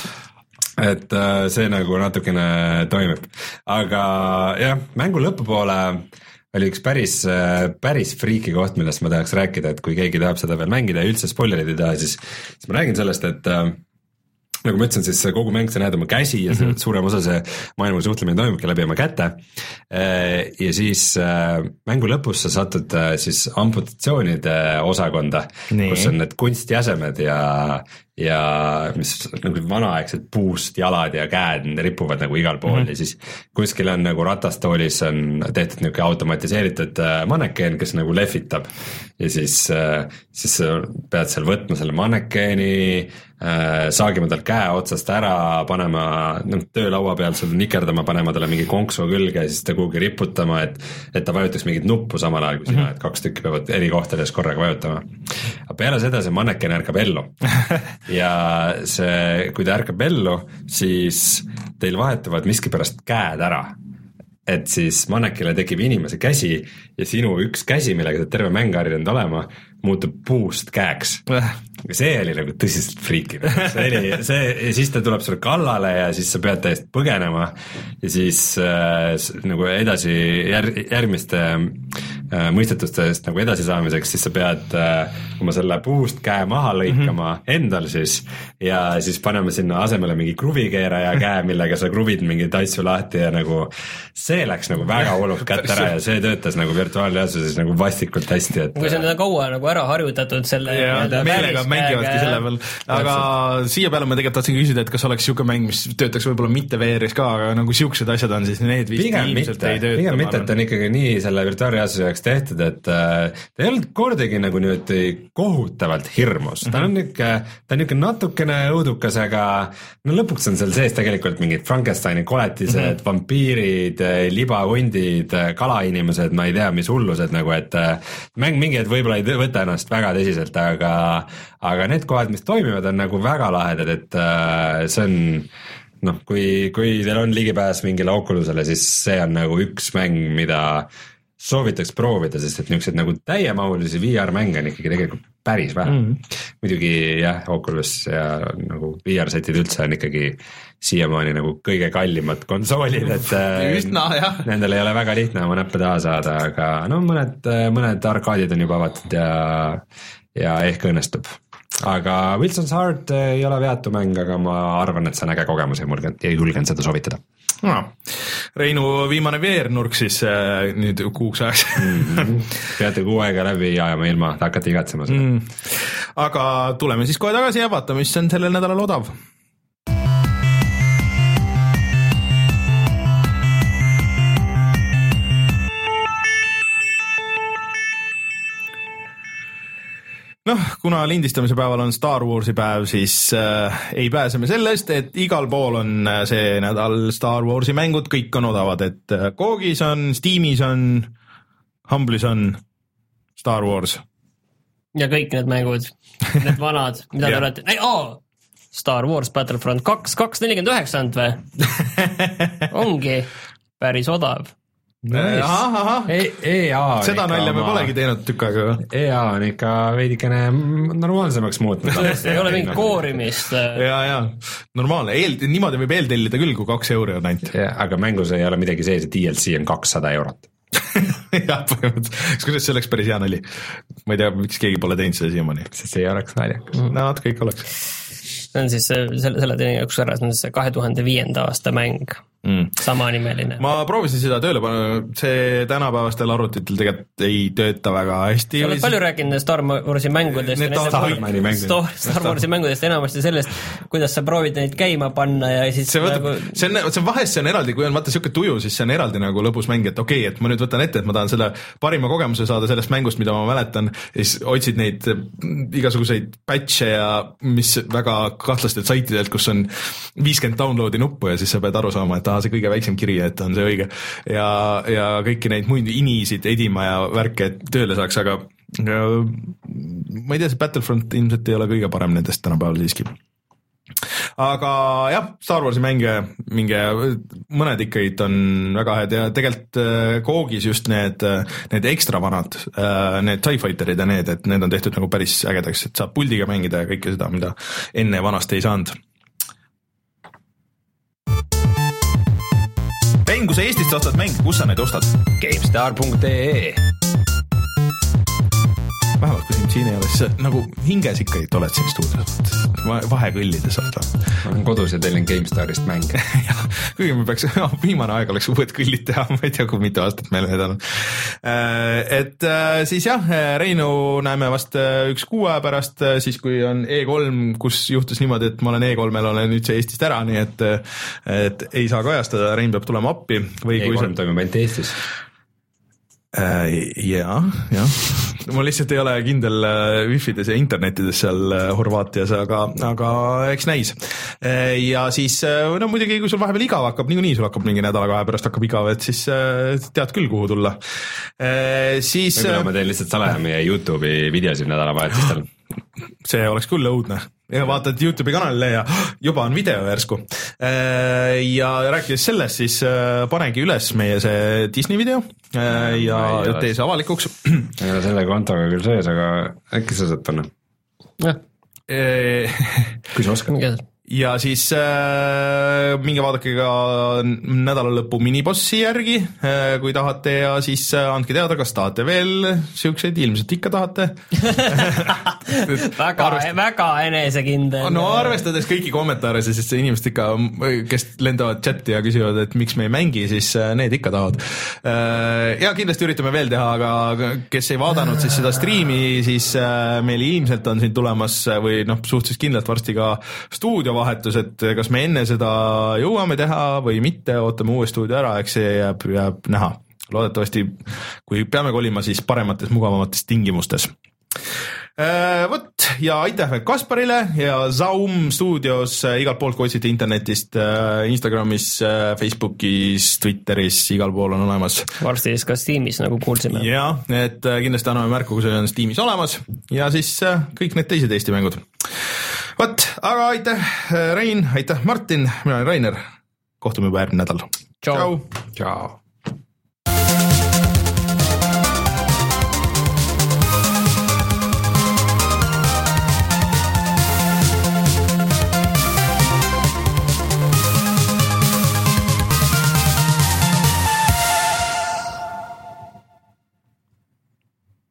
Et see nagu natukene toimib. Aga jah, mängu lõpupoole oli üks päris, päris friiki koht, millest ma tahaks rääkida, et kui keegi tahab seda veel mängida ja üldse spoilerid ei taha, siis, siis ma räägin sellest, et nagu ma ütlesin, siis kogu mäng sa näed oma käsi ja mm-hmm. suurem osa see maailma suhtlemine toimubki läbi oma käte ja siis mängu lõpus sa satud siis amputatsioonide osakonda, nee. Kus on need kunstjäsemed ja ja mis nagu vanaaegsed puust jalad ja käed ripuvad nagu igal pool mm-hmm. ja siis kuskil on nagu ratastoolis on tehtud niisugune automatiseeritud mannekeen, kes nagu lehvitab ja siis, siis pead seal võtma selle mannekeeni, saagima tal käe otsast ära, panema no, töölaua peal sul nikerdama, panema talle mingi konksu külge ja siis ta kuhugi riputama, et, et ta vajutaks mingit nuppu samal ajal kui sina, et kaks tükki peavad eri kohtades korraga vajutama. Aga peale seda see manneken ärkab ellu ja see, kui ta ärkab ellu, siis teil vahetuvad miskipärast käed ära. et siis mannekile tekib inimese käsi ja sinu üks käsi, millega sa terve mäng harjunud olema, muutub puust käeks. See oli nagu tõsiselt friikine. See oli, see, ja siis ta tuleb sulle kallale ja siis sa pead täiesti põgenema ja siis äh, nagu edasi jär, järgmiste äh, mõistetustest nagu edasi saamiseks, siis sa pead äh, oma selle puust käe maha lõikama mm-hmm. endal siis ja siis paneme sinna asemele mingi kruvikeeraja käe, millega sa kruvid mingeid asju lahti ja nagu see läks nagu väga hullult kätte ära ja see töötas nagu virtuaalreaalsuses nagu vastikult hästi. Et, kui see on kaua nagu ära harjutatud selle ja, meelega mängivadki selle peal, aga siia peale ma tegelikult tahtsin küsida, et kas oleks siuke mäng, mis töötaks võib-olla mitte V R-is ka, aga nagu siuksed asjad on, siis need vist pigem ilmselt mitte, ei tööta. Pigem mitte, et on ikkagi nii selle virtuaalreaalsuse jaoks tehtud, et äh, ta ei olnud kordagi nagu nüüd kohutavalt hirmus, ta on niuke, ta on niuke natukene õudukas, aga no lõpuks on seal sees tegelikult mingid Frankensteini koletised mm, -hmm. vampiirid, libahundid, kalainimesed, ma ei tea, mis hullused nagu, et äh, mäng mingi hetk võib-olla ei võta ennast väga tõsiselt, aga, aga need kohad, mis toimivad, on nagu väga lahedad, et äh, see on noh, kui, kui teil on ligipääs mingile Oculusele, siis see on nagu üks mäng, mida soovitaks proovida, sest et niisugused nagu täiemahulisi V R-mänge on ikkagi tegelikult päris vähe mm.. muidugi jah, Oculus ja nagu V R-setid üldse on ikkagi siiamaani nagu kõige kallimad konsoolid, et Üsna, nendel ei ole väga lihtne oma näppe taha saada, aga no mõned, mõned arkaadid on juba avatud ja, ja ehk õnnestub. Aga Wilson's Heart ei ole veatu mäng, aga ma arvan, et see on äge kogemus ja ma julgen seda soovitada. No. Reinu viimane V R-nurk siis äh, nüüd kuuks ajaks mm-hmm. Peate kuu aega läbi ajama ilma, hakkate igatsema seda mm.. Aga tuleme siis kohe tagasi ja vaatame, mis on sellel nädalal odav. Noh, kuna lindistamise päeval on Star Warsi päev, siis äh, ei pääse me sellest, et igal pool on see nädal Star Warsi mängud, kõik on odavad, et äh, Googis on, Steamis on, Humble'is on Star Wars. Ja kõik need mängud, need vanad, mida te olete, ei, oh, Star Wars Battlefront kaks, kaks nelikümmend üheksa või? Ongi päris odav. Nice. Aha, aha. E- E A seda nalja me polegi teinud tükk aega. E A on ikka veidikene normaalsemaks muutnud. ei ole mingit koorimist. ja, ja, normaalne. Eel, niimoodi võib eeltellida küll, kui kaks euri on ainult. Aga mängus ei ole midagi sees, et D L C on kakssada eurot. jah, põhimõtteliselt. Kuidas see oleks päris hea nali? Ma ei tea, miks keegi pole teinud seda siiamaani. Sest see ei oleks naljakas. Mm. No, kõik oleks. See on siis selle, selle teine üks ära, see on see kahe tuhande viienda aasta mäng. Mm. Samanimeline. Ma proovisin seda tööle panna, see tänapäevastel arvutitel tegelikult ei tööta väga hästi. Sa oled palju rääkinud Star Warsi mängudest. Need Star, Star, Star Warsi mängudest enamasti sellest, kuidas sa proovid neid käima panna ja siis see, võtab, nagu... see, on, see on vahest see on eraldi, kui on vaata siuke tuju, siis see on eraldi nagu lõbus mäng, et okei okay,, et ma nüüd võtan ette, et ma tahan selle parima kogemuse saada sellest mängust, mida ma mäletan, ja siis otsid neid igasuguseid patche ja mis väga kahtlastelt saitidelt, kus on viiskümmend downloadi nuppu ja siis sa pead aru saama, et see kõige väiksem kiri, et on see õige ja, ja kõiki neid muid inisid edima ja värke, et tööle saaks, aga ja, ma ei tea, see Battlefront ilmselt ei ole kõige parem nendest tänapäeval siiski. Aga jah, Star Warsi mänge, minge, mõned ikkagi on väga head ja tegelikult Googis just need, need ekstra vanad, need TIE Fighterid ja need, et need on tehtud nagu päris ägedaks, et saab puldiga mängida ja kõike seda, mida enne vanasti ei saanud. Mäng, kui sa Eestist ostad mänge, kus sa neid ostad? GameStar punkt ee Vähemalt kui sind siin ei ole, siis nagu hinges ikka ei oled siin stuudios, vahekõllides oled. Ma olen kodus ja tellin GameStarist mänge. jah, kuigi me peaks, no, viimane aeg oleks uued kõllid teha, ma ei tea, kui mitu aastat meil need on. Et siis jah, Reinu näeme vast üks kuu aja pärast, siis kui on E kolm, kus juhtus niimoodi, et ma olen E kolmel, olen nüüd see Eestist ära, nii et, et ei saa kajastada, Rein peab tulema appi. Või E kolm toimub ainult Eestis. Äh, jaa, jah. Ma lihtsalt ei ole kindel wifides ja internetides seal Horvaatias, aga, aga eks näis. Ja siis, no muidugi, kui sul vahepeal igav hakkab, niikuinii sul hakkab mingi nädala kahe pärast hakkab igav, et siis tead küll, kuhu tulla. Siis... Võib-olla ma teen lihtsalt salaja meie YouTube'i videosid nädalavahetustel. See oleks küll õudne. ja vaatad YouTube'i kanalile ja juba on video järsku. Ja rääkides sellest, siis panegi üles meie see Disney video ja tee see avalikuks. Ei ole selle kontoga küll sees, aga äkki sa saad panna? Jah. Kui sa oskad? Ja siis äh, minge vaadake ka nädalalõpu minibossi järgi, äh, kui tahate ja siis äh, andke teada, kas tahate veel siukseid, ilmselt ikka tahate. väga, Arvest... väga enesekindel. No arvestades kõiki kommentaare, siis inimesed ikka, kes lendavad chati ja küsivad, et miks me ei mängi, siis äh, need ikka tahavad. Äh, ja kindlasti üritame veel teha, aga kes ei vaadanud siis seda striimi, siis äh, meil ilmselt on siin tulemas või noh, suhteliselt kindlalt varsti ka stuudio vahetus, et kas me enne seda jõuame teha või mitte, ootame uue stuudio ära, eks see jääb, jääb näha. Loodetavasti, kui peame kolima, siis paremates, mugavamates tingimustes. Võt, ja aitäh veel Kasparile ja Zaum stuudios igalt poolt, kui otsite internetist, Instagramis, Facebookis, Twitteris, igal pool on olemas. Varsti siis ka Steamis, nagu kuulsime. Ja, et kindlasti anname märku, kui see on Steamis olemas ja siis kõik need teised Eesti mängud. Võt, aga aitäh Rein, aitäh Martin, mina olen Rainer, kohtume juba järgmine nädal. Ciao. Ciao.